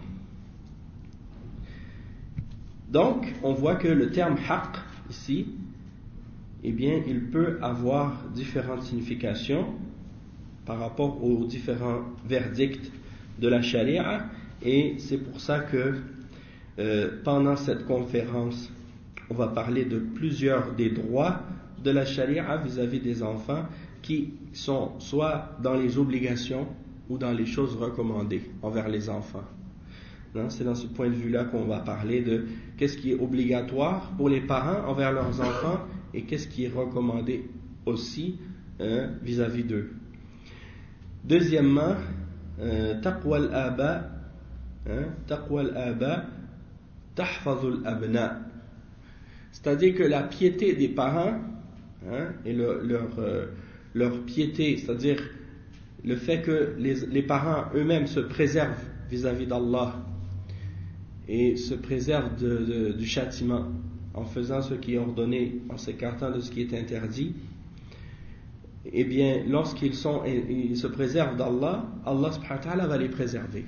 [SPEAKER 2] Donc, on voit que le terme haqq ici, eh bien, il peut avoir différentes significations par rapport aux différents verdicts de la charia, et c'est pour ça que euh, pendant cette conférence, on va parler de plusieurs des droits de la charia vis-à-vis des enfants qui sont soit dans les obligations ou dans les choses recommandées envers les enfants. Non, c'est dans ce point de vue-là qu'on va parler de qu'est-ce qui est obligatoire pour les parents envers leurs enfants et qu'est-ce qui est recommandé aussi hein, vis-à-vis d'eux. Deuxièmement, euh, taqwa al-aba, hein, taqwa al-aba, tahfazul abna. C'est-à-dire que la piété des parents hein, et le, leur, euh, leur piété, c'est-à-dire le fait que les, les parents eux-mêmes se préservent vis-à-vis d'Allah et se préservent de, de, du châtiment en faisant ce qui est ordonné, en s'écartant de ce qui est interdit, eh bien, lorsqu'ils sont, ils se préservent d'Allah, Allah subhanahu wa ta'ala va les préserver.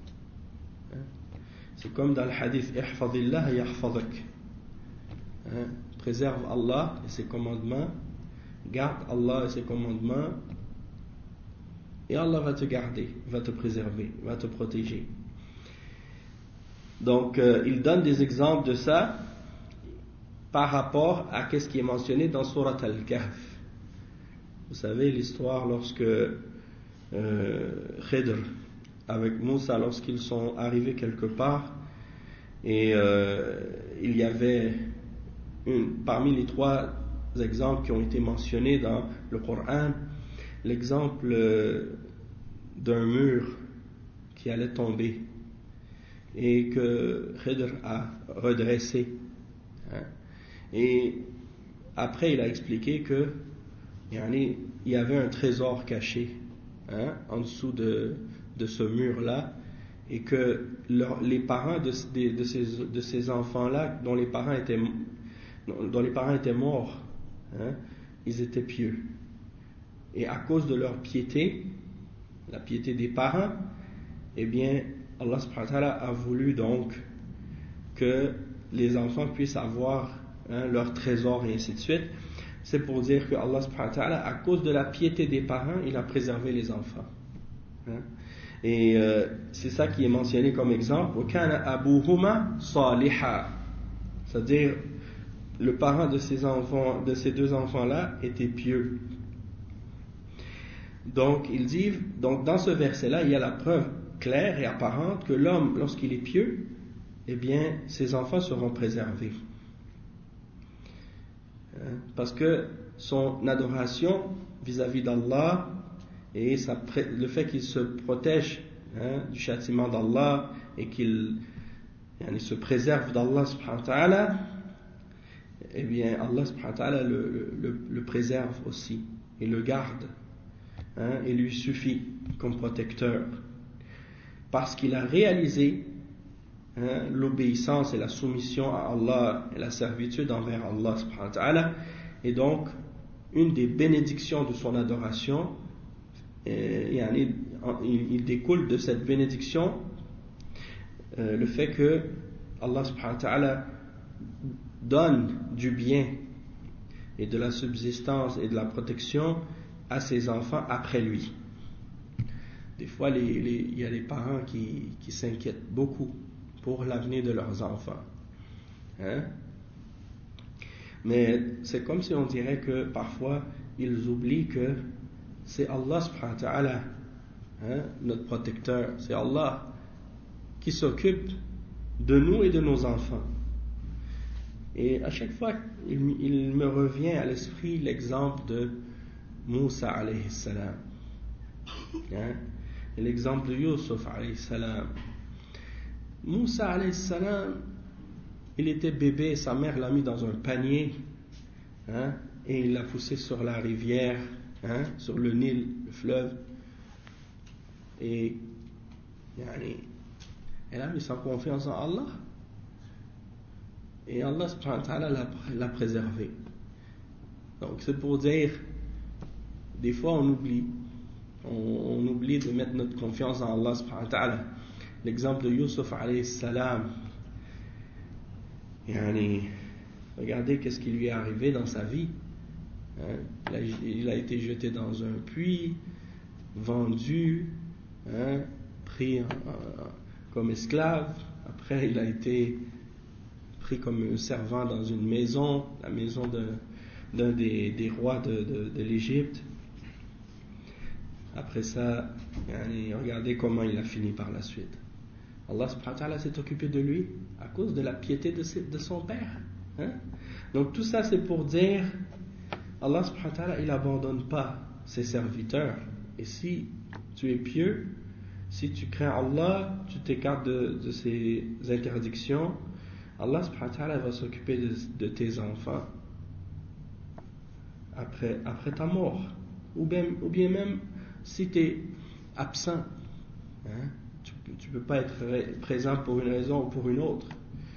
[SPEAKER 2] C'est comme dans le hadith ihfazillah yahfazak. Hein? Préserve Allah et ses commandements, garde Allah et ses commandements, et Allah va te garder, va te préserver, va te protéger. Donc, euh, il donne des exemples de ça par rapport à ce qui est mentionné dans Surat Al-Kahf. Vous savez l'histoire lorsque euh, Khidr avec Moussa, lorsqu'ils sont arrivés quelque part, et euh, il y avait une, parmi les trois exemples qui ont été mentionnés dans le Coran, l'exemple euh, d'un mur qui allait tomber et que Khidr a redressé. Hein. Et après, il a expliqué que il y avait un trésor caché hein, en dessous de, de ce mur-là, et que leur, les parents de, de, de, ces, de ces enfants-là, dont les parents étaient, dont les parents étaient morts, hein, ils étaient pieux. Et à cause de leur piété, la piété des parents, eh bien, Allah subhanahu wa ta'ala a voulu donc que les enfants puissent avoir hein, leur trésor et ainsi de suite. C'est pour dire que Allah subhanahu wa ta'ala, à cause de la piété des parents, il a préservé les enfants. Hein? Et euh, c'est ça qui est mentionné comme exemple. وَكَانَ أَبُوهُمَا صَالِحًا. C'est-à-dire, le parent de ces enfants, de ces deux enfants-là était pieux. Donc, il dit, donc dans ce verset-là, il y a la preuve claire et apparente que l'homme, lorsqu'il est pieux, eh bien, ses enfants seront préservés. Parce que son adoration vis-à-vis d'Allah et sa, le fait qu'il se protège hein, du châtiment d'Allah et qu'il hein, se préserve d'Allah subhanahu wa ta'ala, eh bien Allah subhanahu wa ta'ala le, le, le préserve aussi et le garde hein, et lui suffit comme protecteur parce qu'il a réalisé Hein, l'obéissance et la soumission à Allah et la servitude envers Allah subhanahu wa ta'ala, et donc une des bénédictions de son adoration et, et, il, il découle de cette bénédiction euh, le fait que Allah subhanahu wa ta'ala donne du bien et de la subsistance et de la protection à ses enfants après lui. Des fois les, les, il y a des parents qui, qui s'inquiètent beaucoup pour l'avenir de leurs enfants. Hein? Mais c'est comme si on dirait que parfois ils oublient que c'est Allah subhanahu wa ta'ala hein, notre protecteur, c'est Allah qui s'occupe de nous et de nos enfants. Et à chaque fois il, il me revient à l'esprit l'exemple de Moussa alayhi salam hein, et l'exemple de Yusuf alayhi salam. Moussa alayhi salam, il était bébé, sa mère l'a mis dans un panier, hein, et il l'a poussé sur la rivière, hein, sur le Nil, le fleuve, et yani, elle a mis sa confiance en Allah, et Allah subhanahu wa ta'ala l'a, l'a préservé. Donc c'est pour dire, des fois on oublie, on, on oublie de mettre notre confiance en Allah subhanahu wa ta'ala. L'exemple de Yusuf alayhi salam, yani, regardez qu'est-ce qui lui est arrivé dans sa vie, hein. il, a, il a été jeté dans un puits, vendu, hein, pris en, en, comme esclave, après il a été pris comme un servant dans une maison, la maison de, d'un des, des rois de, de, de l'Égypte. Après ça, yani, regardez comment il a fini par la suite. Allah subhanahu wa ta'ala s'est occupé de lui à cause de la piété de, ses, de son père, hein? Donc tout ça c'est pour dire, Allah subhanahu wa ta'ala il abandonne pas ses serviteurs, et si tu es pieux, si tu crains Allah, tu t'écartes de, de ses interdictions, Allah subhanahu wa ta'ala va s'occuper de, de tes enfants après, après ta mort, ou bien, ou bien même si tu es absent, hein? Tu ne peux pas être présent pour une raison ou pour une autre.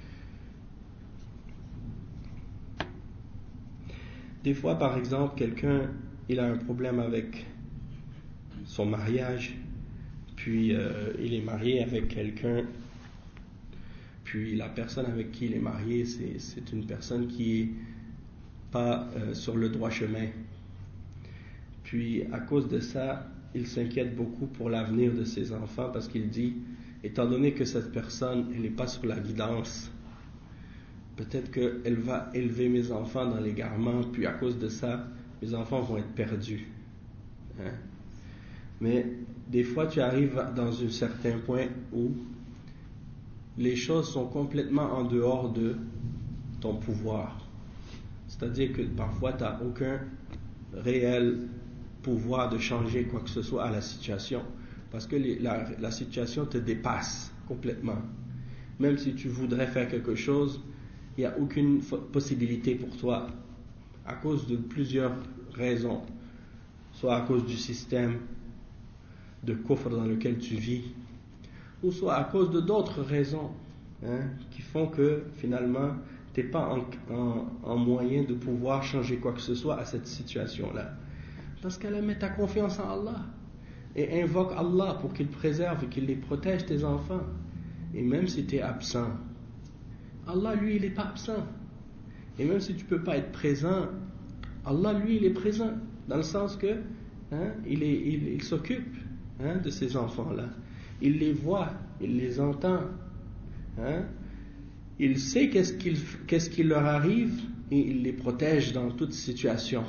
[SPEAKER 2] Des fois, par exemple, quelqu'un il a un problème avec son mariage, puis euh, il est marié avec quelqu'un, puis la personne avec qui il est marié, c'est, c'est une personne qui n'est pas euh, sur le droit chemin. Puis à cause de ça, il s'inquiète beaucoup pour l'avenir de ses enfants, parce qu'il dit, étant donné que cette personne elle n'est pas sur la guidance, peut-être qu'elle va élever mes enfants dans l'égarement, puis à cause de ça, mes enfants vont être perdus, hein? Mais des fois tu arrives dans un certain point où les choses sont complètement en dehors de ton pouvoir, c'est-à-dire que parfois tu n'as aucun réel pouvoir de changer quoi que ce soit à la situation, parce que les, la, la situation te dépasse complètement. Même si tu voudrais faire quelque chose, il n'y a aucune possibilité pour toi à cause de plusieurs raisons, soit à cause du système de kufr dans lequel tu vis, ou soit à cause de d'autres raisons, hein, qui font que finalement tu n'es pas en, en, en moyen de pouvoir changer quoi que ce soit à cette situation-là. Dans ce cas-là, mets ta confiance en Allah et invoque Allah pour qu'il préserve et qu'il les protège, tes enfants. Et même si tu es absent, Allah lui il n'est pas absent. Et même si tu ne peux pas être présent, Allah lui il est présent, dans le sens que hein, il, est, il, il s'occupe hein, de ces enfants-là. Il les voit, il les entend, hein, il sait qu'est-ce, qu'il, qu'est-ce qui leur arrive et il les protège dans toute situation.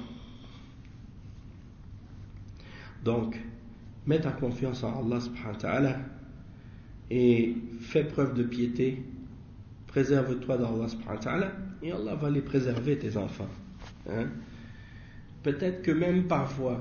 [SPEAKER 2] Donc, mets ta confiance en Allah subhanahu wa ta'ala et fais preuve de piété, préserve-toi d'Allah subhanahu wa ta'ala et Allah va les préserver, tes enfants, hein? Peut-être que même parfois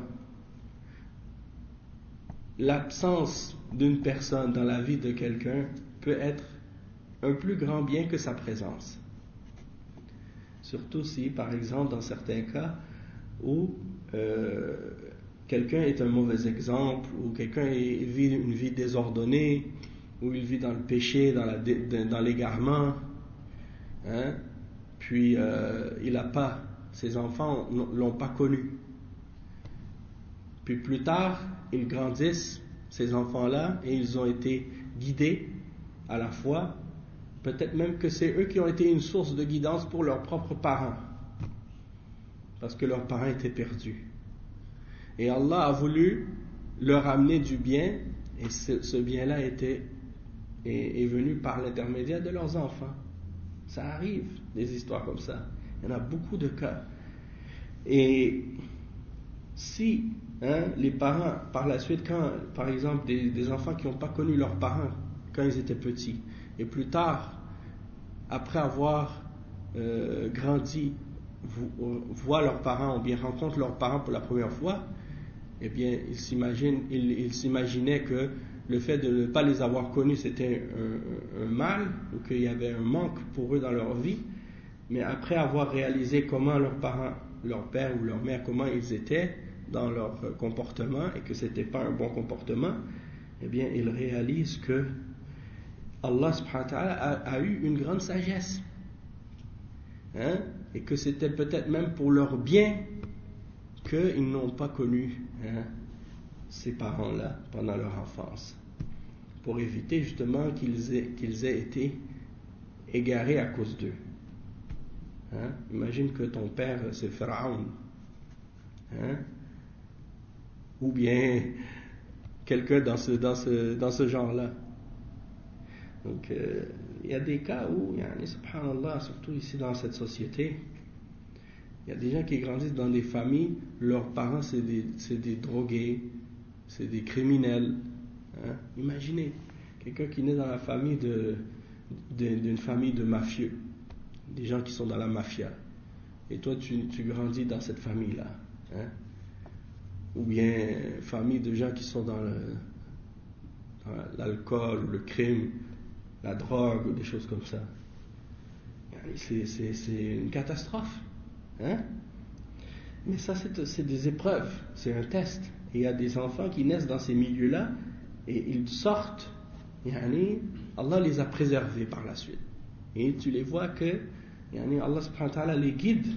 [SPEAKER 2] l'absence d'une personne dans la vie de quelqu'un peut être un plus grand bien que sa présence, surtout si par exemple dans certains cas où euh, quelqu'un est un mauvais exemple, ou quelqu'un vit une vie désordonnée, ou il vit dans le péché, dans, la, dans l'égarement, hein? Puis euh, il n'a pas, ses enfants ne l'ont pas connu. Puis plus tard, ils grandissent, ces enfants-là, et ils ont été guidés à la fois. Peut-être même que c'est eux qui ont été une source de guidance pour leurs propres parents, parce que leurs parents étaient perdus. Et Allah a voulu leur amener du bien, et ce, ce bien-là était, est, est venu par l'intermédiaire de leurs enfants. Ça arrive, des histoires comme ça. Il y en a beaucoup de cas. Et si hein, les parents, par la suite, quand, par exemple, des, des enfants qui n'ont pas connu leurs parents quand ils étaient petits, et plus tard, après avoir euh, grandi, voient leurs parents, ou bien rencontrent leurs parents pour la première fois, eh bien, ils s'imaginent, ils, ils s'imaginaient que le fait de ne pas les avoir connus c'était un, un, un mal, ou qu'il y avait un manque pour eux dans leur vie, mais après avoir réalisé comment leurs parents, leur père ou leur mère, comment ils étaient dans leur comportement et que c'était pas un bon comportement, eh bien ils réalisent que Allah subhanahu wa ta'ala a, a eu une grande sagesse, hein, et que c'était peut-être même pour leur bien qu'ils n'ont pas connu, hein, ces parents-là pendant leur enfance, pour éviter justement qu'ils aient, qu'ils aient été égarés à cause d'eux. Hein? Imagine que ton père c'est Pharaon, hein? Ou bien quelqu'un dans ce, dans ce, dans ce genre-là. Donc euh, il y a des cas où, yani, subhanallah, surtout ici dans cette société, il y a des gens qui grandissent dans des familles, leurs parents c'est des, c'est des drogués, c'est des criminels. Hein? Imaginez quelqu'un qui naît dans la famille de, de, d'une famille de mafieux, des gens qui sont dans la mafia, et toi tu, tu grandis dans cette famille-là, hein? Ou bien famille de gens qui sont dans, le, dans l'alcool, ou le crime, la drogue, ou des choses comme ça. C'est, c'est, c'est une catastrophe, hein? Mais ça c'est, c'est des épreuves, c'est un test. Et il y a des enfants qui naissent dans ces milieux-là et ils sortent, yani, Allah les a préservés par la suite. Et tu les vois que yani, Allah subhanahu wa ta'ala les guide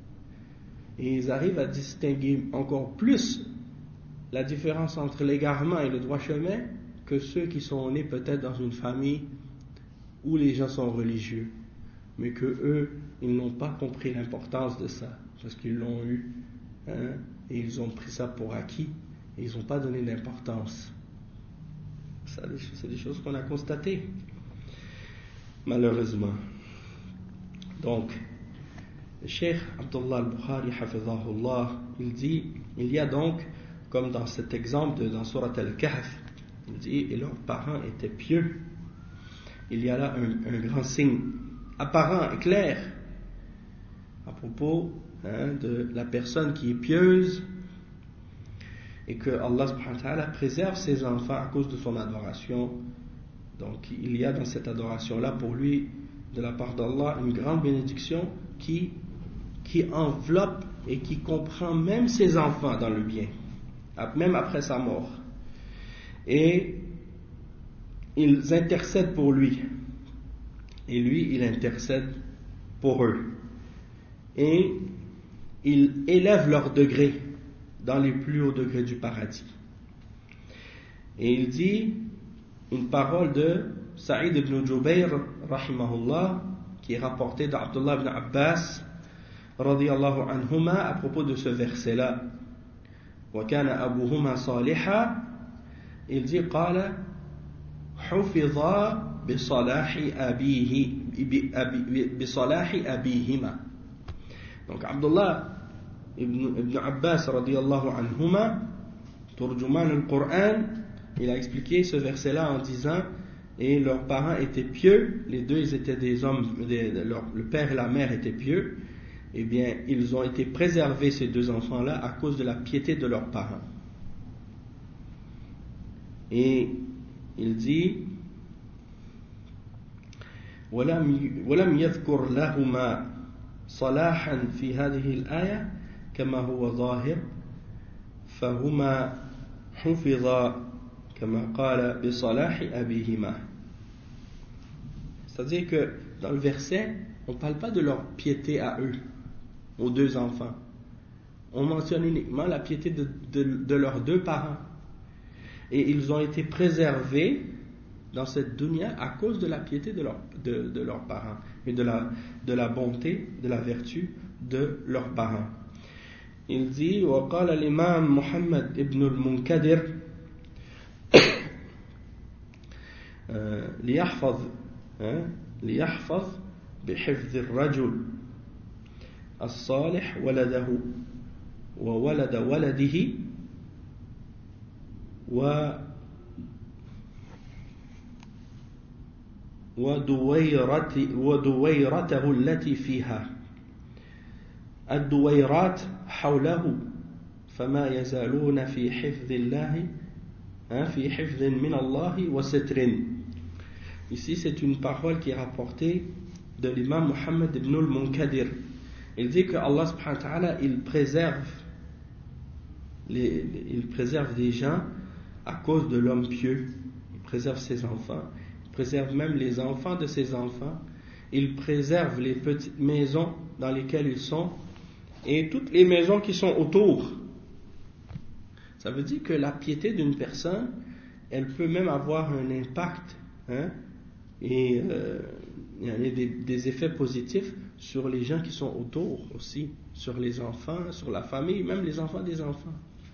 [SPEAKER 2] et ils arrivent à distinguer encore plus la différence entre l'égarement et le droit chemin que ceux qui sont nés peut-être dans une famille où les gens sont religieux, mais que eux, ils n'ont pas compris l'importance de ça, parce qu'ils l'ont eu, hein, et ils ont pris ça pour acquis, et ils n'ont pas donné d'importance. Ça, c'est des choses qu'on a constatées, malheureusement. Donc, le Cheikh Abdullah al-Bukhari, hafizahullah, il dit, il y a donc, comme dans cet exemple de, dans Surat al-Kahf, il dit, et leurs parents étaient pieux. Il y a là un, un grand signe apparent et clair à propos, hein, de la personne qui est pieuse et que Allah subhanahu wa ta'ala préserve ses enfants à cause de son adoration. Donc il y a dans cette adoration-là pour lui, de la part d'Allah, une grande bénédiction qui, qui enveloppe et qui comprend même ses enfants dans le bien, même après sa mort. Et ils intercèdent pour lui et lui il intercède pour eux et il élève leur degré dans les plus hauts degrés du paradis. Et il dit une parole de Saïd ibn Jubayr rahimahullah, qui est rapportée d'Abdullah ibn Abbas radiyallahu anhuma à propos de ce verset là. Wa kana abuhuma saliha, il dit qala hufiza bi salahi abihi bi salahi abihima. Donc Abdullah ibn, ibn Abbas radiyallahu anhuma, turjuman al-Qur'an, il a expliqué ce verset là en disant, et leurs parents étaient pieux, les deux ils étaient des hommes, des, leur, le père et la mère étaient pieux, et bien ils ont été préservés, ces deux enfants là, à cause de la piété de leurs parents. Et il dit ولم ولم يذكر لهما صلاحا في هذه الآية كما هو ظاهر فهما حفظا كما قال بصلاح أبيهما. C'est-à-dire que dans le verset, on ne parle pas de leur piété à eux, aux deux enfants. On mentionne uniquement la piété de, de, de leurs deux parents. Et ils ont été préservés dans cette dunya à cause de la piété de, leur, de, de leurs parents et de la, de la bonté, de la vertu de leurs parents. Il dit وقال الإمام محمد ابن المنكدر ليحفظ ليحفظ بحفظ الرجل الصالح ولده وولد ولده و ودويرته التي فيها الدويرات حوله فما يزالون في حفظ الله hein, fi hifdhin min Allahi wa sitrin. Ici, c'est une parole qui est rapportée de l'imam Muhammad ibn al-Munkadir. Il dit que Allah subhanahu wa ta'ala, il préserve les, il préserve des gens à cause de l'homme pieux. Il préserve ses enfants, il préserve même les enfants de ses enfants, il préserve les petites maisons dans lesquelles ils sont et toutes les maisons qui sont autour. Ça veut dire que la piété d'une personne, elle peut même avoir un impact, hein, et euh, il y a des, des effets positifs sur les gens qui sont autour aussi, sur les enfants, sur la famille, même les enfants des enfants.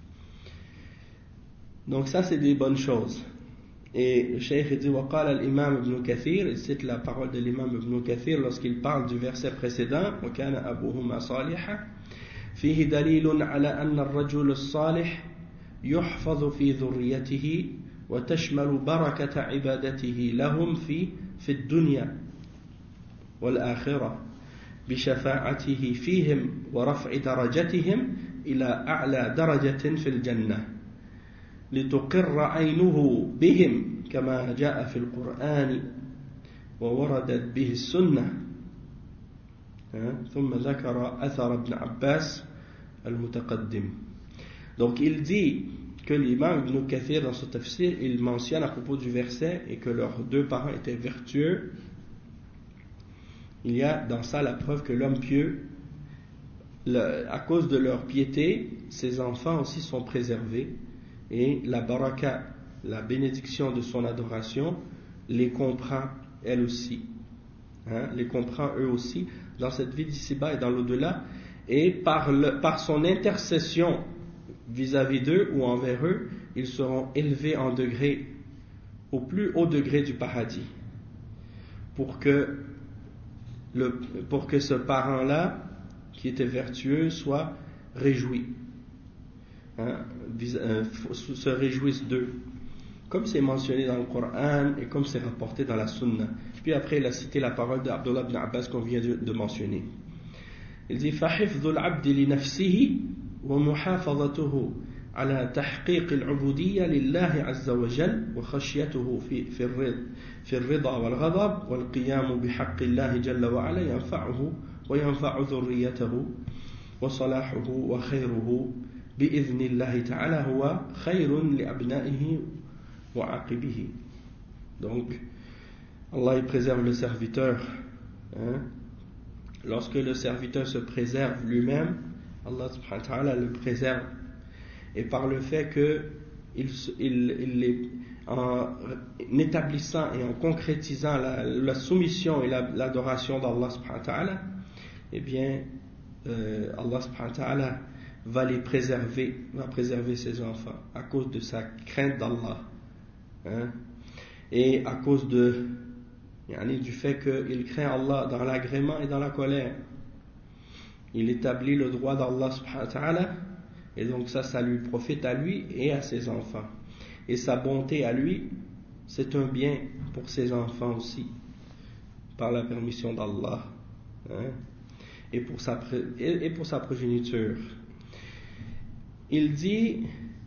[SPEAKER 2] Donc ça, c'est des bonnes choses. Et le cheikh dit وقال الإمام ابن كثير, il cite la parole de l'imam Ibn Kathir lorsqu'il parle du verset précédent وكان أبوهما صالحا فيه دليل على أن الرجل الصالح يحفظ في ذريته وتشمل بركة عبادته لهم في في الدنيا والآخرة بشفاعته فيهم ورفع درجتهم إلى أعلى درجة في الجنة لتقر عينه بهم كما جاء في القرآن ووردت به السنة. ثم ذكر أثر ابن عباس المتقدم. Donc il dit que l'imam Ibn Kathir dans son tafsir, il mentionne à propos du verset et que leurs deux parents étaient vertueux. Il y a dans ça la preuve que l'homme pieux, le, à cause de leur piété, ses enfants aussi sont préservés et la baraka, la bénédiction de son adoration, les comprend elle aussi, hein, les comprend eux aussi dans cette vie d'ici-bas et dans l'au-delà, et par, le, par son intercession vis-à-vis d'eux ou envers eux, ils seront élevés en degré, au plus haut degré du paradis, pour que, le, pour que ce parent-là, qui était vertueux, soit réjoui, hein, euh, se réjouisse d'eux, comme c'est mentionné dans le Coran et comme c'est rapporté dans la Sunna. Puis après, il a cité la parole d'Abdullah ibn Abbas qu'on vient de, de mentionner. Il dit فَحِفْظُ الْعَبْدِ لِنَفْسِهِ ومحافظته على تحقيق العبودية لله عز وجل وخشيته في في الرضا في الرضا والغضب والقيام بحق الله جل وعلا ينفعه وينفع ذريته وصلاحه وخيره بإذن الله تعالى هو خير لأبنائه وعاقبه. Donc Allah il préserve le serviteur, hein? Lorsque le serviteur se préserve lui-même, Allah subhanahu wa ta'ala le préserve, et par le fait que il, il, il, en établissant et en concrétisant la, la soumission et la, l'adoration d'Allah subhanahu wa ta'ala, eh bien euh, Allah subhanahu wa ta'ala va les préserver, va préserver ses enfants à cause de sa crainte d'Allah, hein? Et à cause de yani, du fait qu'il craint Allah dans l'agrément et dans la colère. Il établit le droit d'Allah subhanahu wa ta'ala, et donc ça, ça lui profite à lui et à ses enfants. Et sa bonté à lui, c'est un bien pour ses enfants aussi, par la permission d'Allah, hein, et, pour sa, et pour sa progéniture. Il dit,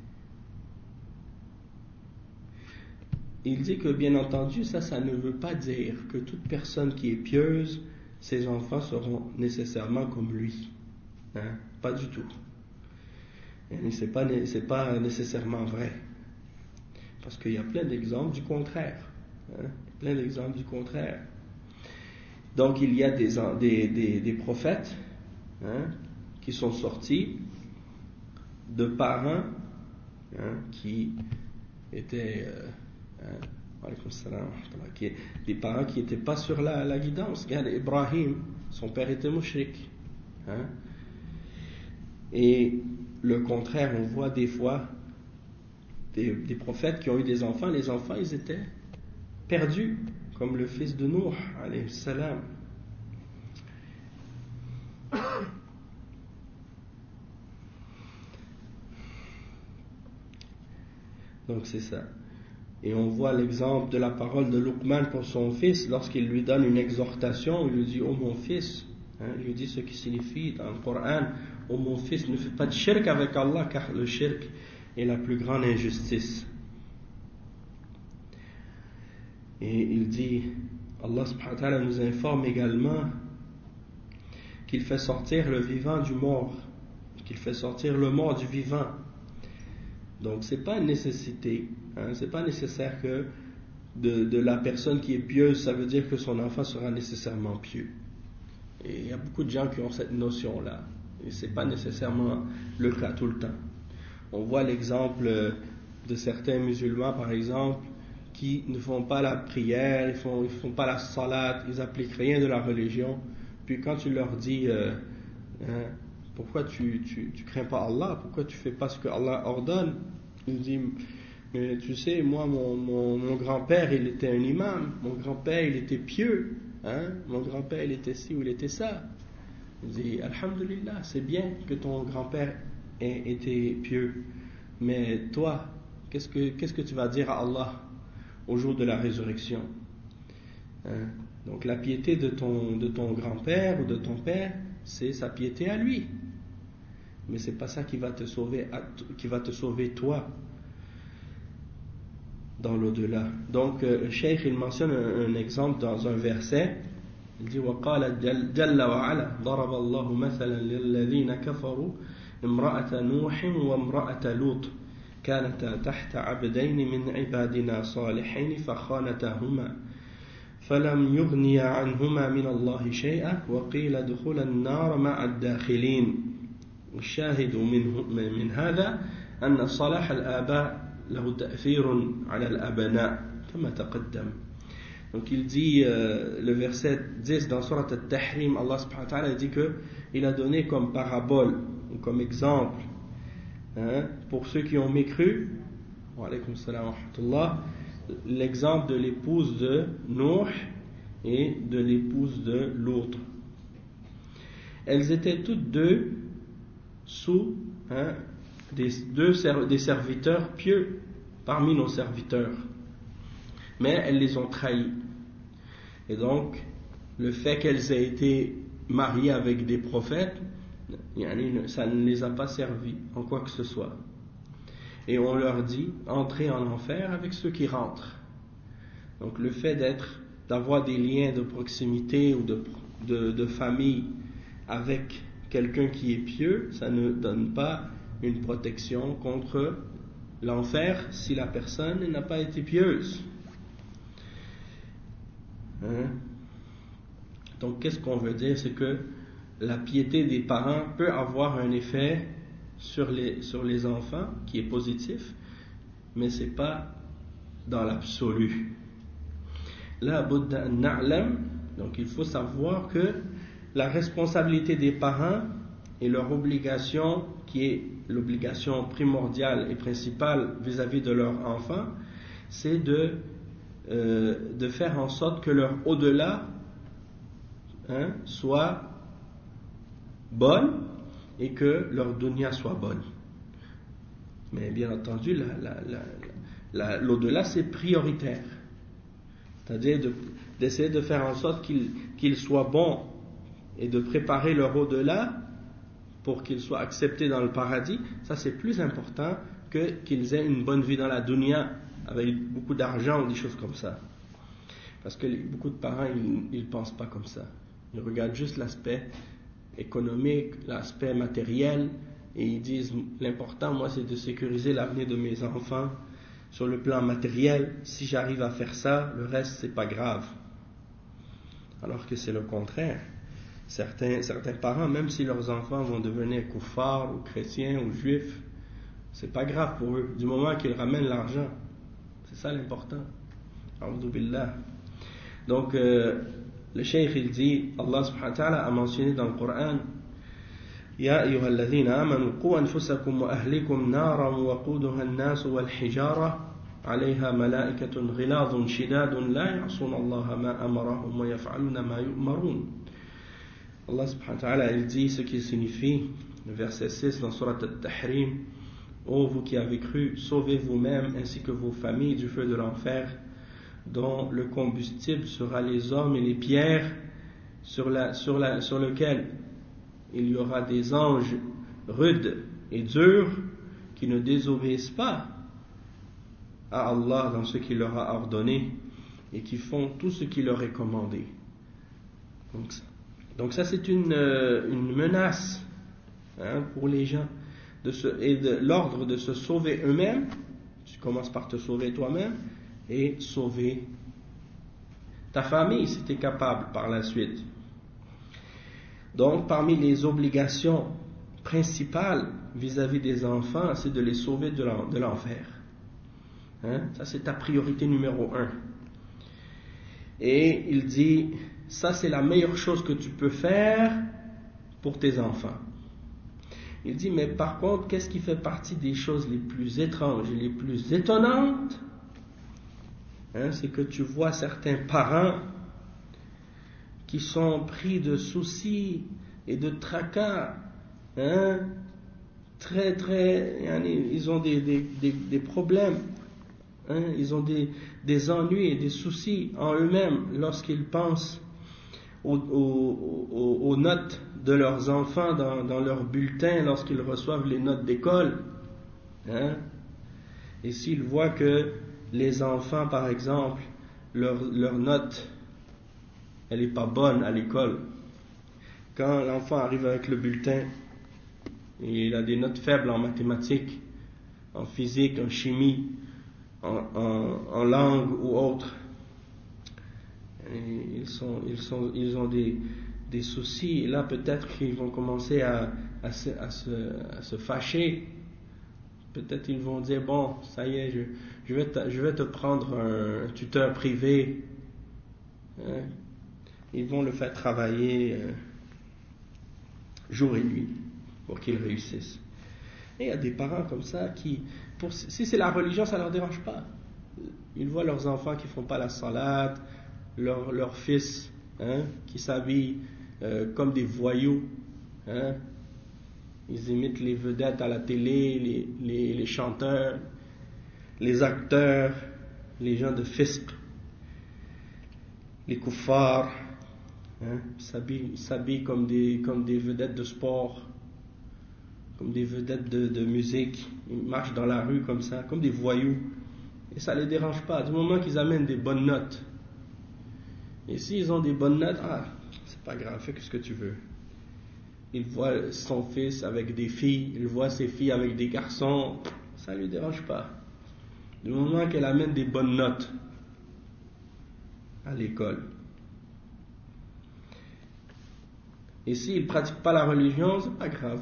[SPEAKER 2] il dit que bien entendu, ça, ça ne veut pas dire que toute personne qui est pieuse, ses enfants seront nécessairement comme lui, hein? Pas du tout. Et c'est pas, c'est pas nécessairement vrai, parce qu'il y a plein d'exemples du contraire, hein? Plein d'exemples du contraire. Donc il y a des, des, des, des prophètes, hein, qui sont sortis de parents, hein, qui étaient euh, hein, qui, des parents qui n'étaient pas sur la, la guidance. Regarde Ibrahim, son père était mushrik, hein? Et le contraire, on voit des fois des, des prophètes qui ont eu des enfants, les enfants ils étaient perdus, comme le fils de Nuh alayhi salam. Donc c'est ça. Et on voit l'exemple de la parole de Luqman pour son fils lorsqu'il lui donne une exhortation. Il lui dit: oh mon fils, hein, il lui dit ce qui signifie dans le Coran: oh mon fils, ne fais pas de shirk avec Allah, car le shirk est la plus grande injustice. Et il dit, Allah subhanahu wa ta'ala nous informe également qu'il fait sortir le vivant du mort, qu'il fait sortir le mort du vivant. Donc c'est pas une nécessité, hein, c'est pas nécessaire que de, de la personne qui est pieuse, ça veut dire que son enfant sera nécessairement pieux. Et il y a beaucoup de gens qui ont cette notion-là, et c'est pas nécessairement le cas tout le temps. On voit l'exemple de certains musulmans, par exemple, qui ne font pas la prière, ils font, ils font pas la salat, ils appliquent rien de la religion. Puis quand tu leur dis, euh, hein, pourquoi tu, tu, tu crains pas Allah, pourquoi tu fais pas ce que Allah ordonne, ils disent, mais tu sais, moi, mon, mon, mon grand-père, il était un imam, mon grand-père, il était pieux, hein, mon grand-père, il était ci ou il était ça. Il dit, alhamdulillah, c'est bien que ton grand-père ait été pieux, mais toi, qu'est-ce que, qu'est-ce que tu vas dire à Allah au jour de la résurrection, hein? Donc la piété de ton, de ton grand-père ou de ton père, c'est sa piété à lui, mais c'est pas ça qui va te sauver, qui va te sauver toi dans l'au-delà. Donc euh, le cheikh il mentionne un, un exemple dans un verset. Il dit وقال جل وعلا ضرب الله مثلا للذين كفروا امرأة نوح وامرأة لوط كانتا تحت عبدين من عبادنا صالحين فخانتاهما فلم يغنيا عنهما من الله شيئا وقيل ادخلا النار مع الداخلين. الشاهد منه من هذا أن صلاح الآباء له تأثير على الأبناء كما تقدم. Donc il dit, euh, le verset dix dans Surat Al-Tahrim, Allah subhanahu wa ta'ala dit que il a donné comme parabole ou comme exemple, hein, pour ceux qui ont mécru, wa alaykum salam wa rahmatullah, l'exemple de l'épouse de Nuh et de l'épouse de l'autre. Elles étaient toutes deux sous, hein, des, deux, des serviteurs pieux parmi nos serviteurs, mais elles les ont trahis. Et donc le fait qu'elles aient été mariées avec des prophètes, ça ne les a pas servis en quoi que ce soit. Et on leur dit, entrez en enfer avec ceux qui rentrent. Donc le fait d'être, d'avoir des liens de proximité ou de, de, de famille avec quelqu'un qui est pieux, ça ne donne pas une protection contre l'enfer si la personne n'a pas été pieuse. Hein? Donc qu'est-ce qu'on veut dire? C'est que la piété des parents peut avoir un effet sur les, sur les enfants qui est positif, mais c'est pas dans l'absolu. La Buddha na'lam, donc il faut savoir que la responsabilité des parents et leur obligation, qui est l'obligation primordiale et principale vis-à-vis de leur enfant, c'est de, euh, de faire en sorte que leur au-delà, hein, soit bonne et que leur dunya soit bonne. Mais bien entendu, la, la, la, la, l'au-delà c'est prioritaire. C'est-à-dire de, d'essayer de faire en sorte qu'ils, qu'ils soient bons et de préparer leur au-delà pour qu'ils soient acceptés dans le paradis. Ça c'est plus important que qu'ils aient une bonne vie dans la dunya avec beaucoup d'argent ou des choses comme ça. Parce que beaucoup de parents ils ne pensent pas comme ça. Ils regardent juste l'aspect économique, l'aspect matériel, et ils disent l'important moi c'est de sécuriser l'avenir de mes enfants sur le plan matériel. Si j'arrive à faire ça, le reste c'est pas grave. Alors que c'est le contraire. Certains, certains parents, même si leurs enfants vont devenir koufars ou chrétiens ou juifs, c'est pas grave pour eux du moment qu'ils ramènent l'argent. C'est ça l'important. A'udhu billah. Donc euh, le cheikh il dit, Allah subhanahu wa ta'ala a mentionné dans le Coran, Ya ayyuhalladhina amanu qu anfusakum wa ahlikum naran waquduha an-nas wal hijara alayha malaikatun ghiladun shidadun la ya'suna Allah ma amarahum wa yaf'aluna ma yu'marun. Allah subhanahu wa ta'ala il dit ce qui signifie, le verset six dans Surat Al-Tahrim, ô vous qui avez cru, sauvez vous-même ainsi que vos familles du feu de l'enfer, dont le combustible sera les hommes et les pierres, sur, la, sur, la, sur lequel il y aura des anges rudes et durs qui ne désobéissent pas à Allah dans ce qu'il leur a ordonné et qui font tout ce qui leur est commandé. Donc, donc ça c'est une, euh, une menace hein, pour les gens de se, et de l'ordre de se sauver eux-mêmes. Tu commences par te sauver toi-même et sauver ta famille si tu es capable par la suite. Donc parmi les obligations principales vis-à-vis des enfants, c'est de les sauver de l'enfer. Hein? Ça c'est ta priorité numéro un. Et il dit, ça c'est la meilleure chose que tu peux faire pour tes enfants. Il dit, mais par contre, qu'est-ce qui fait partie des choses les plus étranges et les plus étonnantes? Hein, c'est que tu vois certains parents qui sont pris de soucis et de tracas, hein, très très, ils ont des, des, des, des problèmes, hein, ils ont des, des ennuis et des soucis en eux-mêmes lorsqu'ils pensent aux, aux, aux, aux notes de leurs enfants dans, dans leur bulletin, lorsqu'ils reçoivent les notes d'école, hein, et s'ils voient que les enfants, par exemple, leur, leur note, elle n'est pas bonne à l'école. Quand l'enfant arrive avec le bulletin, et il a des notes faibles en mathématiques, en physique, en chimie, en, en, en langue ou autre, et ils, sont, ils, sont, ils ont des, des soucis, et là peut-être qu'ils vont commencer à, à, se, à, se, à se fâcher. Peut-être ils vont dire, bon, ça y est, je, je, vais, te, je vais te prendre un, un tuteur privé. Hein? Ils vont le faire travailler euh, jour et nuit pour qu'il réussisse. Et il y a des parents comme ça qui, pour, si c'est la religion, ça ne leur dérange pas. Ils voient leurs enfants qui ne font pas la salade, leurs leur fils hein, qui s'habillent euh, comme des voyous. Hein? Ils imitent les vedettes à la télé, les, les, les chanteurs, les acteurs, les gens de fisc, les koufars, hein, ils s'habillent, ils s'habillent comme, des, comme des vedettes de sport, comme des vedettes de, de musique. Ils marchent dans la rue comme ça, comme des voyous. Et ça ne les dérange pas, du moment qu'ils amènent des bonnes notes. Et s'ils ont des bonnes notes, ah, c'est pas grave, fais ce que tu veux. Il voit son fils avec des filles, il voit ses filles avec des garçons, ça ne lui dérange pas. Du moment qu'elle amène des bonnes notes à l'école. Et s'ils ne pratiquent pas la religion, c'est pas grave.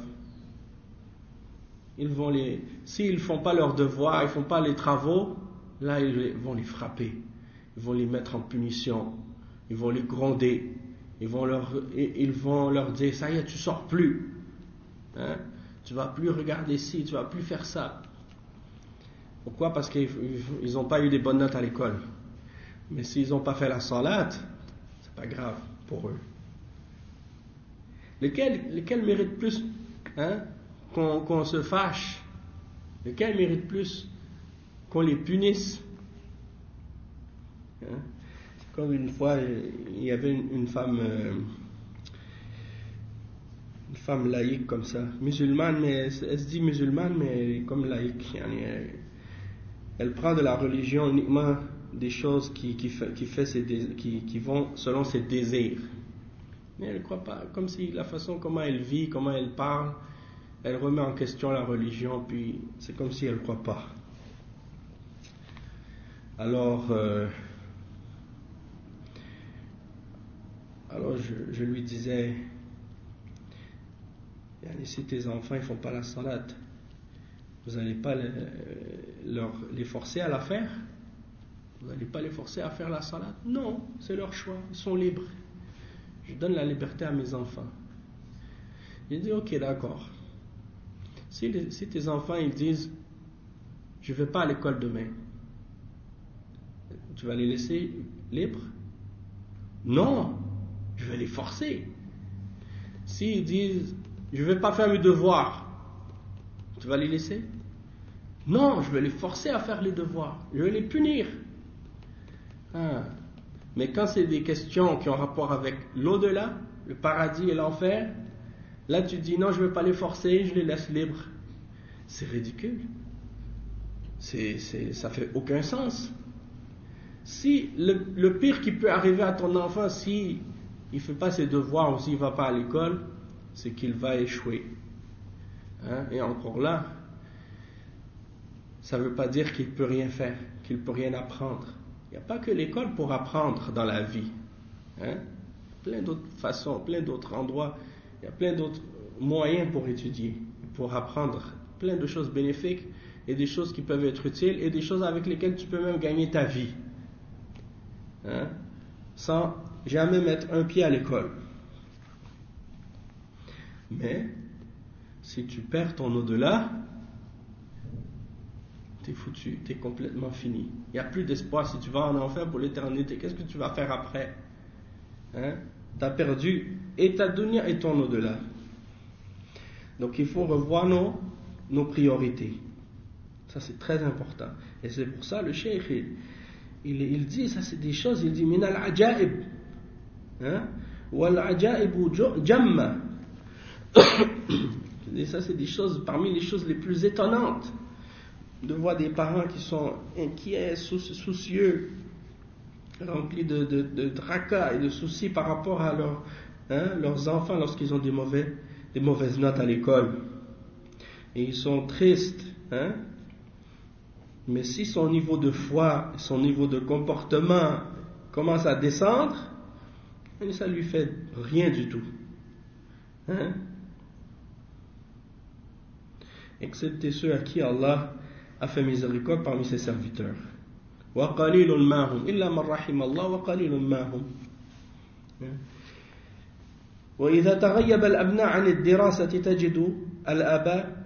[SPEAKER 2] Ils vont les, s'ils ne font pas leurs devoirs, ils ne font pas les travaux, là ils vont les frapper, ils vont les mettre en punition, ils vont les gronder. Ils vont, leur, ils vont leur dire, ça y est, tu sors plus. Hein? Tu vas plus regarder ci, tu vas plus faire ça. Pourquoi? Parce qu'ils n'ont pas eu des bonnes notes à l'école. Mais s'ils n'ont pas fait la salade, c'est pas grave pour eux. Lequel, lequel mérite plus hein, qu'on, qu'on se fâche? Lequel mérite plus qu'on les punisse? Hein? Comme une fois, il y avait une, une femme, euh, une femme laïque comme ça, musulmane, mais elle, elle se dit musulmane, mais elle est comme laïque. Elle, elle prend de la religion uniquement des choses qui, qui, fait, qui, fait ses dés, qui, qui vont selon ses désirs. Mais elle ne croit pas, comme si la façon comment elle vit, comment elle parle, elle remet en question la religion, puis c'est comme si elle ne croit pas. Alors, euh, Alors je, je lui disais, si tes enfants ne font pas la salade, vous n'allez pas les, leur, les forcer à la faire? Vous n'allez pas les forcer à faire la salade? Non, c'est leur choix, ils sont libres. Je donne la liberté à mes enfants. J'ai dit, ok, d'accord. Si, les, si tes enfants ils disent, je ne vais pas à l'école demain, tu vas les laisser libres? Non, je vais les forcer. S'ils disent, je ne vais pas faire mes devoirs, tu vas les laisser? Non, je vais les forcer à faire les devoirs. Je vais les punir. Ah. Mais quand c'est des questions qui ont rapport avec l'au-delà, le paradis et l'enfer, là tu dis, non, je ne vais pas les forcer, je les laisse libres. C'est ridicule. C'est, c'est, ça ne fait aucun sens. Si le, le pire qui peut arriver à ton enfant, si il ne fait pas ses devoirs ou s'il ne va pas à l'école, c'est qu'il va échouer. Hein? Et encore là, ça ne veut pas dire qu'il ne peut rien faire, qu'il ne peut rien apprendre. Il n'y a pas que l'école pour apprendre dans la vie. Hein? Plein d'autres façons, plein d'autres endroits, il y a plein d'autres moyens pour étudier, pour apprendre plein de choses bénéfiques et des choses qui peuvent être utiles et des choses avec lesquelles tu peux même gagner ta vie. Hein? Sans jamais mettre un pied à l'école. Mais si tu perds ton au-delà, t'es foutu, t'es complètement fini. Il n'y a plus d'espoir. Si tu vas en enfer pour l'éternité, qu'est-ce que tu vas faire après? Hein? T'as perdu et ta dunya et ton au-delà. Donc il faut revoir nos, nos priorités. Ça c'est très important. Et c'est pour ça le cheikh il, il, il dit, ça c'est des choses, il dit min al-ajaib. Wal-ajaib jamma. Ça c'est des choses, parmi les choses les plus étonnantes, de voir des parents qui sont inquiets, soucieux, remplis de, de, de tracas et de soucis par rapport à leur, hein, leurs enfants lorsqu'ils ont des, mauvais, des mauvaises notes à l'école. Et ils sont tristes. Hein? Mais si son niveau de foi, son niveau de comportement commence à descendre, ça ne lui fait rien du tout. Hein? Excepté ceux à qui Allah a fait miséricorde parmi ses serviteurs. وَقَلِيلٌ مَا هُمْ إِلَّا مَنْ رَحِمَ اللَّهُ وَقَلِيلٌ مَا هُمْ. وإذا تغيب الأبناء عن الدراسة تجد الآباء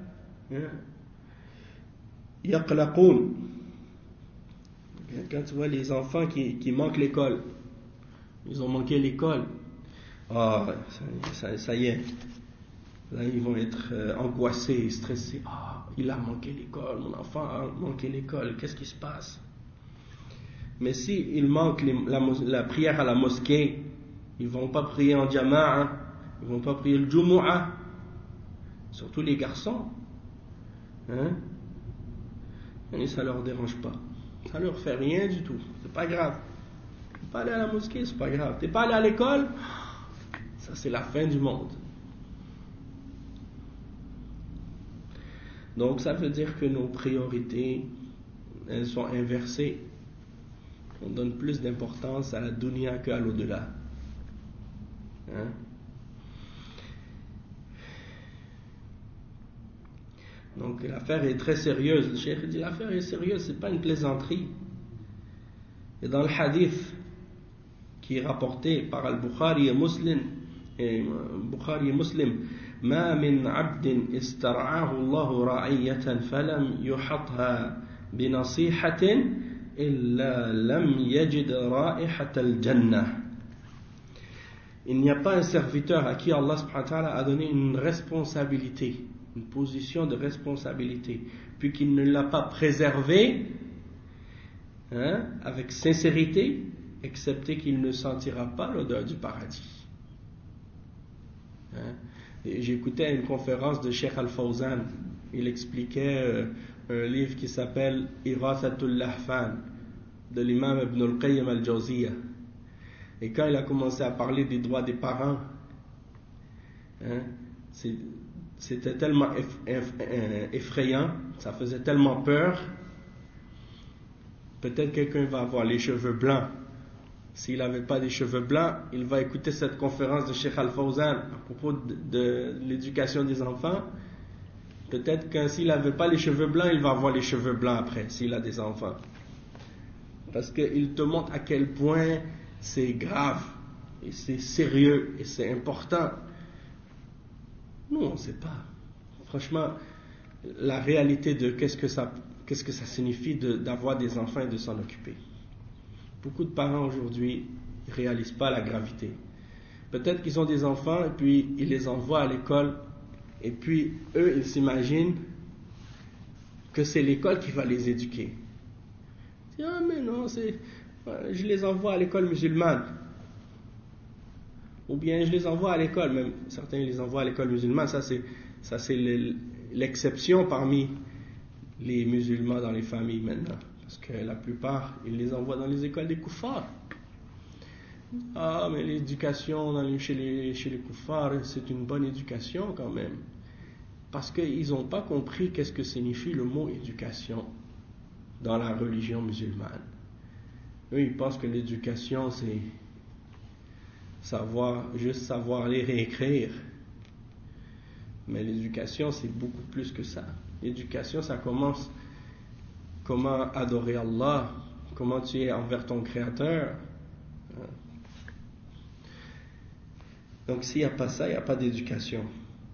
[SPEAKER 2] يقلقون. Quand tu vois les enfants qui, qui manquent l'école, ils ont manqué l'école, ah, oh, ça, ça, ça y est, là ils vont être euh, angoissés, stressés. Ah, oh, il a manqué l'école, mon enfant a manqué l'école, qu'est-ce qui se passe? Mais si il manque les, la, la prière à la mosquée, ils vont pas prier en jama'a, ils vont pas prier le jumu'ah, surtout les garçons, hein? Et ça leur dérange pas, ça leur fait rien du tout, c'est pas grave. T'es pas allé à la mosquée, c'est pas grave. T'es pas allé à l'école, ça c'est la fin du monde. Donc ça veut dire que nos priorités, elles sont inversées. On donne plus d'importance à la dunya qu'à l'au-delà. Hein? Donc l'affaire est très sérieuse. Le cheikh dit l'affaire est sérieuse, c'est pas une plaisanterie. Et dans le hadith qui est rapporté par Al-Bukhari et Muslim, et Bukhari et Muslim, ما من عبد استرعاه الله رعية فلم يحطها بنصيحة إلا لم يجد رائحة الجنة. Il n'y a pas un serviteur à qui Allah subhanahu wa ta'ala a donné une responsabilité, une position de responsabilité, puis qu'il ne l'a pas préservé, hein, avec sincérité, excepté qu'il ne sentira pas l'odeur du paradis. Hein? J'écoutais une conférence de Cheikh Al-Fawzan. Il expliquait euh, un livre qui s'appelle Irathatul Lahfan de l'imam Ibn al-Qayyim al-Jawziyya. Et quand il a commencé à parler des droits des parents, hein, c'est, c'était tellement effrayant, ça faisait tellement peur. Peut-être quelqu'un va avoir les cheveux blancs. S'il n'avait pas des cheveux blancs, il va écouter cette conférence de Cheikh Al-Fawzan à propos de, de l'éducation des enfants. Peut-être que s'il n'avait pas les cheveux blancs, il va avoir les cheveux blancs après, s'il a des enfants. Parce qu'il te montre à quel point c'est grave, et c'est sérieux, et c'est important. Nous, on ne sait pas. Franchement, la réalité de qu'est-ce que ça, qu'est-ce que ça signifie de, d'avoir des enfants et de s'en occuper. Beaucoup de parents aujourd'hui ne réalisent pas la gravité. Peut-être qu'ils ont des enfants et puis ils les envoient à l'école et puis eux ils s'imaginent que c'est l'école qui va les éduquer. Ils disent, ah mais non, c'est, je les envoie à l'école musulmane. Ou bien je les envoie à l'école, même certains les envoient à l'école musulmane, ça c'est, ça c'est l'exception parmi les musulmans dans les familles maintenant. Parce que la plupart, ils les envoient dans les écoles des koufars. Ah, mais l'éducation dans les, chez les, chez les koufars, c'est une bonne éducation quand même. Parce qu'ils n'ont pas compris qu'est-ce que signifie le mot éducation dans la religion musulmane. Eux, ils pensent que l'éducation, c'est savoir, juste savoir lire et écrire. Mais l'éducation, c'est beaucoup plus que ça. L'éducation, ça commence comment adorer Allah, comment tu es envers ton Créateur. Donc s'il n'y a pas ça, il n'y a pas d'éducation.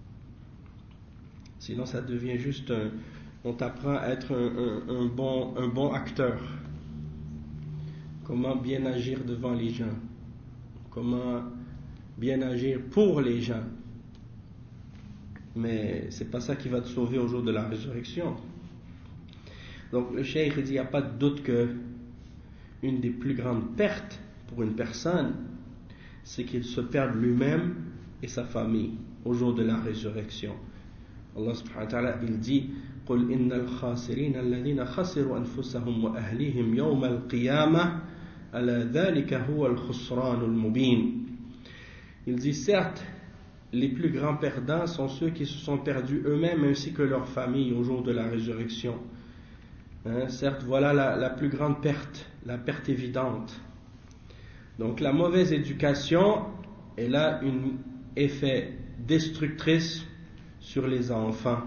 [SPEAKER 2] Sinon, ça devient juste un... On t'apprend à être un, un, un, bon, un bon acteur. Comment bien agir devant les gens. Comment bien agir pour les gens. Mais c'est pas ça qui va te sauver au jour de la résurrection. Donc le cheikh dit, il n'y a pas de doute que une des plus grandes pertes pour une personne, c'est qu'il se perde lui-même et sa famille au jour de la résurrection. Allah subhanahu wa ta'ala, il dit قُلْ إِنَّ الْخَاسِرِينَ الَّذِينَ خَسِرُوا أَنفُسَهُمْ وَأَهْلِيهِمْ يَوْمَ الْقِيَامَةِ أَلَا ذَلِكَ هُوَ الْخُسْرَانُ الْمُبِينُ. Il dit, certes, les plus grands perdants sont ceux qui se sont perdus eux-mêmes ainsi que leur famille au jour de la résurrection. Hein, certes, voilà la, la plus grande perte, la perte évidente. Donc la mauvaise éducation, elle a un effet destructrice sur les enfants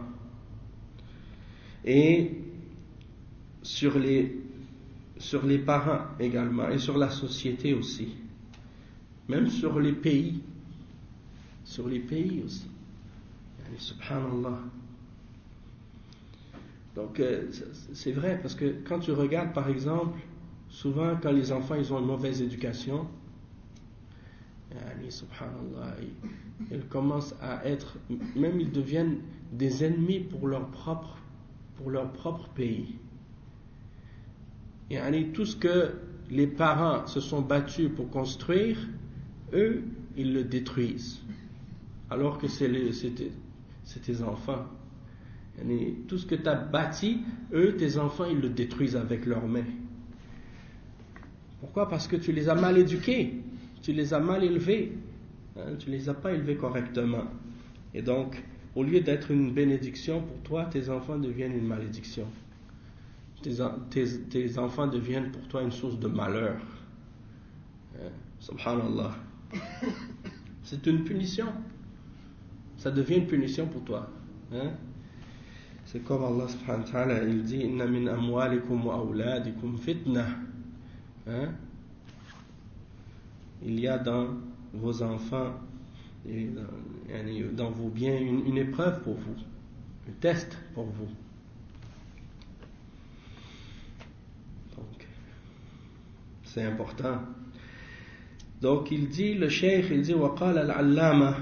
[SPEAKER 2] et sur les, sur les parents également et sur la société aussi, même sur les pays, sur les pays aussi. Subhanallah. Donc euh, c'est vrai parce que quand tu regardes par exemple, souvent quand les enfants ils ont une mauvaise éducation, subhanallah, ils, ils commencent à être, même ils deviennent des ennemis pour leur propre, pour leur propre pays. Et tout ce que les parents se sont battus pour construire, eux, ils le détruisent. Alors que c'est, les, c'est, tes, c'est tes enfants. Et tout ce que tu as bâti, eux, tes enfants, ils le détruisent avec leurs mains. Pourquoi? Parce que tu les as mal éduqués, tu les as mal élevés, hein, tu les as pas élevés correctement. Et donc, au lieu d'être une bénédiction pour toi, tes enfants deviennent une malédiction. Tes, tes, tes enfants deviennent pour toi une source de malheur. Hein, subhanallah. C'est une punition. Ça devient une punition pour toi. Hein? C'est comme Allah subhanahu wa ta'ala, il dit inna min amwalikum wa awladikum fitna. Hein? Il y a dans vos enfants et dans, dans vos biens une, une épreuve pour vous, un test pour vous. Donc, c'est important. Donc il dit, le cheikh, il dit وقال العلامة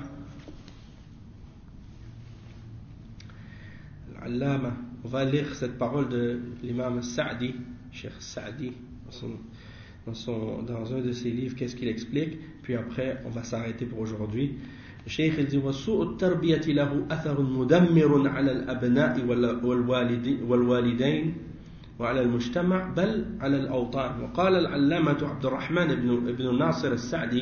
[SPEAKER 2] العلامة, on va lire cette parole de l'imam Sa'di, Cheikh Sa'di, dans, son, dans, son, dans un de ses livres, qu'est-ce qu'il explique, puis après on va s'arrêter pour aujourd'hui. Le cheikh il dit وسوء التربية له أثر مدمر على الأبناء والوالدين وعلى المجتمع بل على الأوطان. وقال العلامة عبد الرحمن بن, بن ناصر السعدي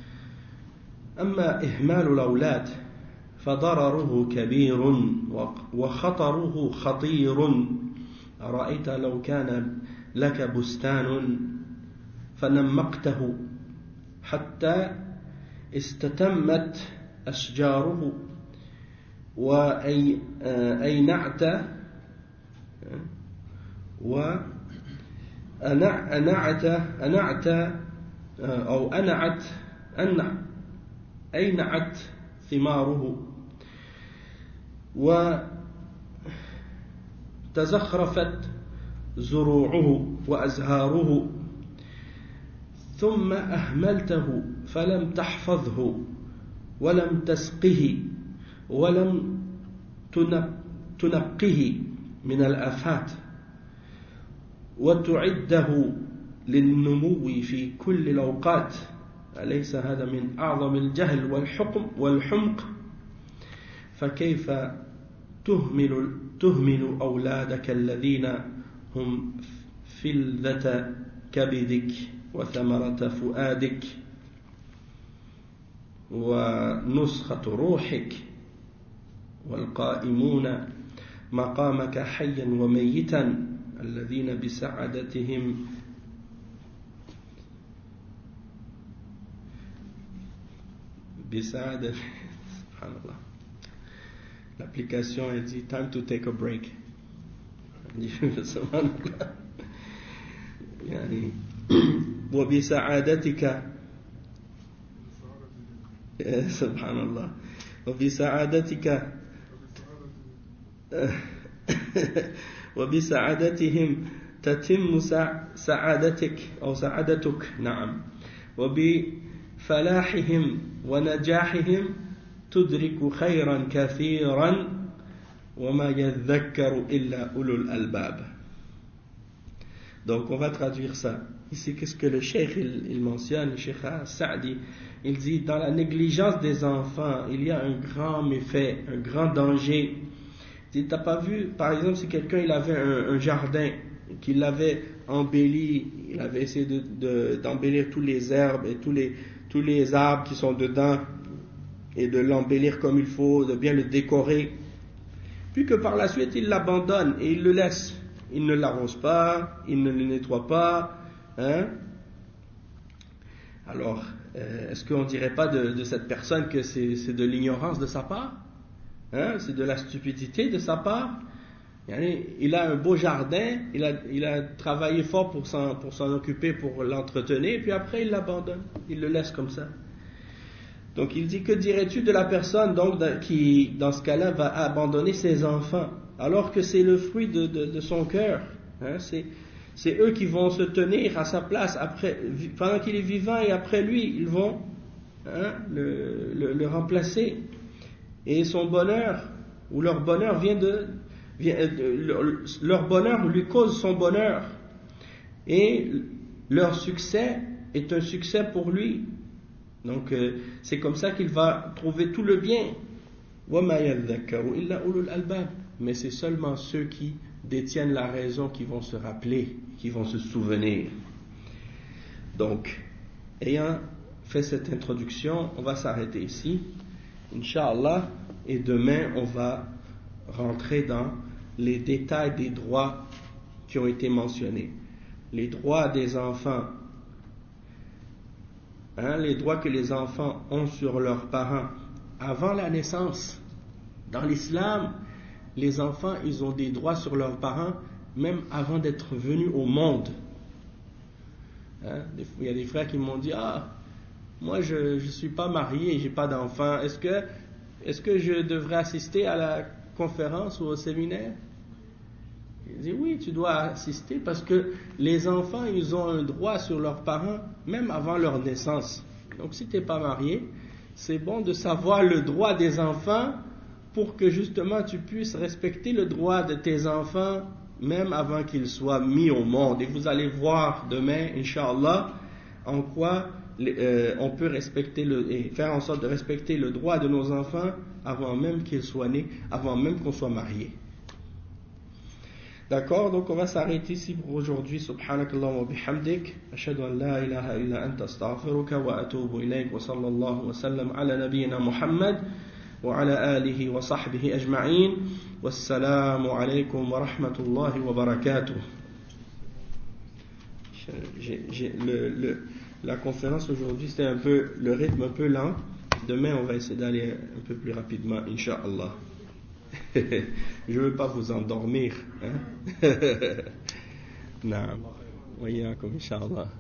[SPEAKER 2] أما إهمال الأولاد فضرره كبير وخطره خطير. أرأيت لو كان لك بستان فنمقته حتى استتمت أشجاره وأينعت وأنعت أنعت أو أنعت أنع أينعت ثماره وتزخرفت زروعه وأزهاره ثم أهملته فلم تحفظه ولم تسقه ولم تنقه من الآفات وتعده للنمو في كل الأوقات. أليس هذا من أعظم الجهل والحكم والحمق؟ فكيف تهمل تهمل أولادك الذين هم فلذة كبدك وثمرة فؤادك ونسخة روحك والقائمون مقامك حيا وميتا الذين بسعادتهم بسعادة سبحان الله. L'application elle dit time to take a break. سبحان الله. يعني وبسعادتك سبحان الله وبسعادتك وبسعادتهم تتم سعادتك أو سعادتك نعم وبفلاحهم ونجاحهم تدرك خيرا كثيرا وما يذكر إلا أولو الألباب. Donc on va traduire ça. Ici, qu'est-ce que le cheikh il, il mentionne, le cheikh Saadi, il dit dans la négligence des enfants, il y a un grand méfait, un grand danger. Il dit, t'as pas vu, par exemple, si quelqu'un il avait un, un jardin, qu'il l'avait embelli, il avait essayé de, de, d'embellir tous les herbes et tous les, tous les arbres qui sont dedans, et de l'embellir comme il faut, de bien le décorer, puis que par la suite il l'abandonne et il le laisse. Il ne l'arrose pas, il ne le nettoie pas. Hein? Alors, euh, est-ce qu'on ne dirait pas de, de cette personne que c'est, c'est de l'ignorance de sa part? Hein? C'est de la stupidité de sa part? Il a un beau jardin, il a, il a travaillé fort pour s'en, pour s'en occuper, pour l'entretenir, puis après il l'abandonne, il le laisse comme ça. Donc il dit, que dirais-tu de la personne donc, qui, dans ce cas-là, va abandonner ses enfants, alors que c'est le fruit de, de, de son cœur, hein? c'est, c'est eux qui vont se tenir à sa place après, pendant qu'il est vivant, et après lui, ils vont hein, le, le, le remplacer. Et son bonheur, ou leur bonheur vient de, vient de... Leur bonheur lui cause son bonheur. Et leur succès est un succès pour lui. Donc euh, c'est comme ça qu'il va trouver tout le bien. Mais c'est seulement ceux qui détiennent la raison qui vont se rappeler, qui vont se souvenir. Donc, ayant fait cette introduction, on va s'arrêter ici, Inch'Allah, et demain on va rentrer dans les détails des droits qui ont été mentionnés. Les droits des enfants, hein, les droits que les enfants ont sur leurs parents avant la naissance. Dans l'islam, les enfants, ils ont des droits sur leurs parents même avant d'être venus au monde. Hein? Il y a des frères qui m'ont dit, ah, moi je ne suis pas marié, je n'ai pas d'enfant, est-ce que, est-ce que je devrais assister à la conférence ou au séminaire? Il dit, oui, tu dois assister parce que les enfants, ils ont un droit sur leurs parents même avant leur naissance. Donc si tu n'es pas marié, c'est bon de savoir le droit des enfants pour que justement tu puisses respecter le droit de tes enfants même avant qu'ils soient mis au monde. Et vous allez voir demain, Inch'Allah, en quoi euh, on peut respecter le, et faire en sorte de respecter le droit de nos enfants avant même qu'ils soient nés, avant même qu'on soit marié. D'accord, donc on va s'arrêter ici pour aujourd'hui. Subhanakallah wa bihamdik, ashhadu an la ilaha illa anta astaghfiruka wa atubu ilayk, wa sallallahu wa sallam ala nabiyyina Muhammad wa ala alihi wa sahbihi ajma'in. Wassalamu alaykum wa rahmatullahi wa barakatuh. J'ai, j'ai, le, le, la conférence aujourd'hui c'était un peu, le rythme un peu lent. Demain on va essayer d'aller un peu plus rapidement, Inch'Allah. Je ne veux pas vous endormir. Hein? Naam. Wa iyyakum, Inch'Allah.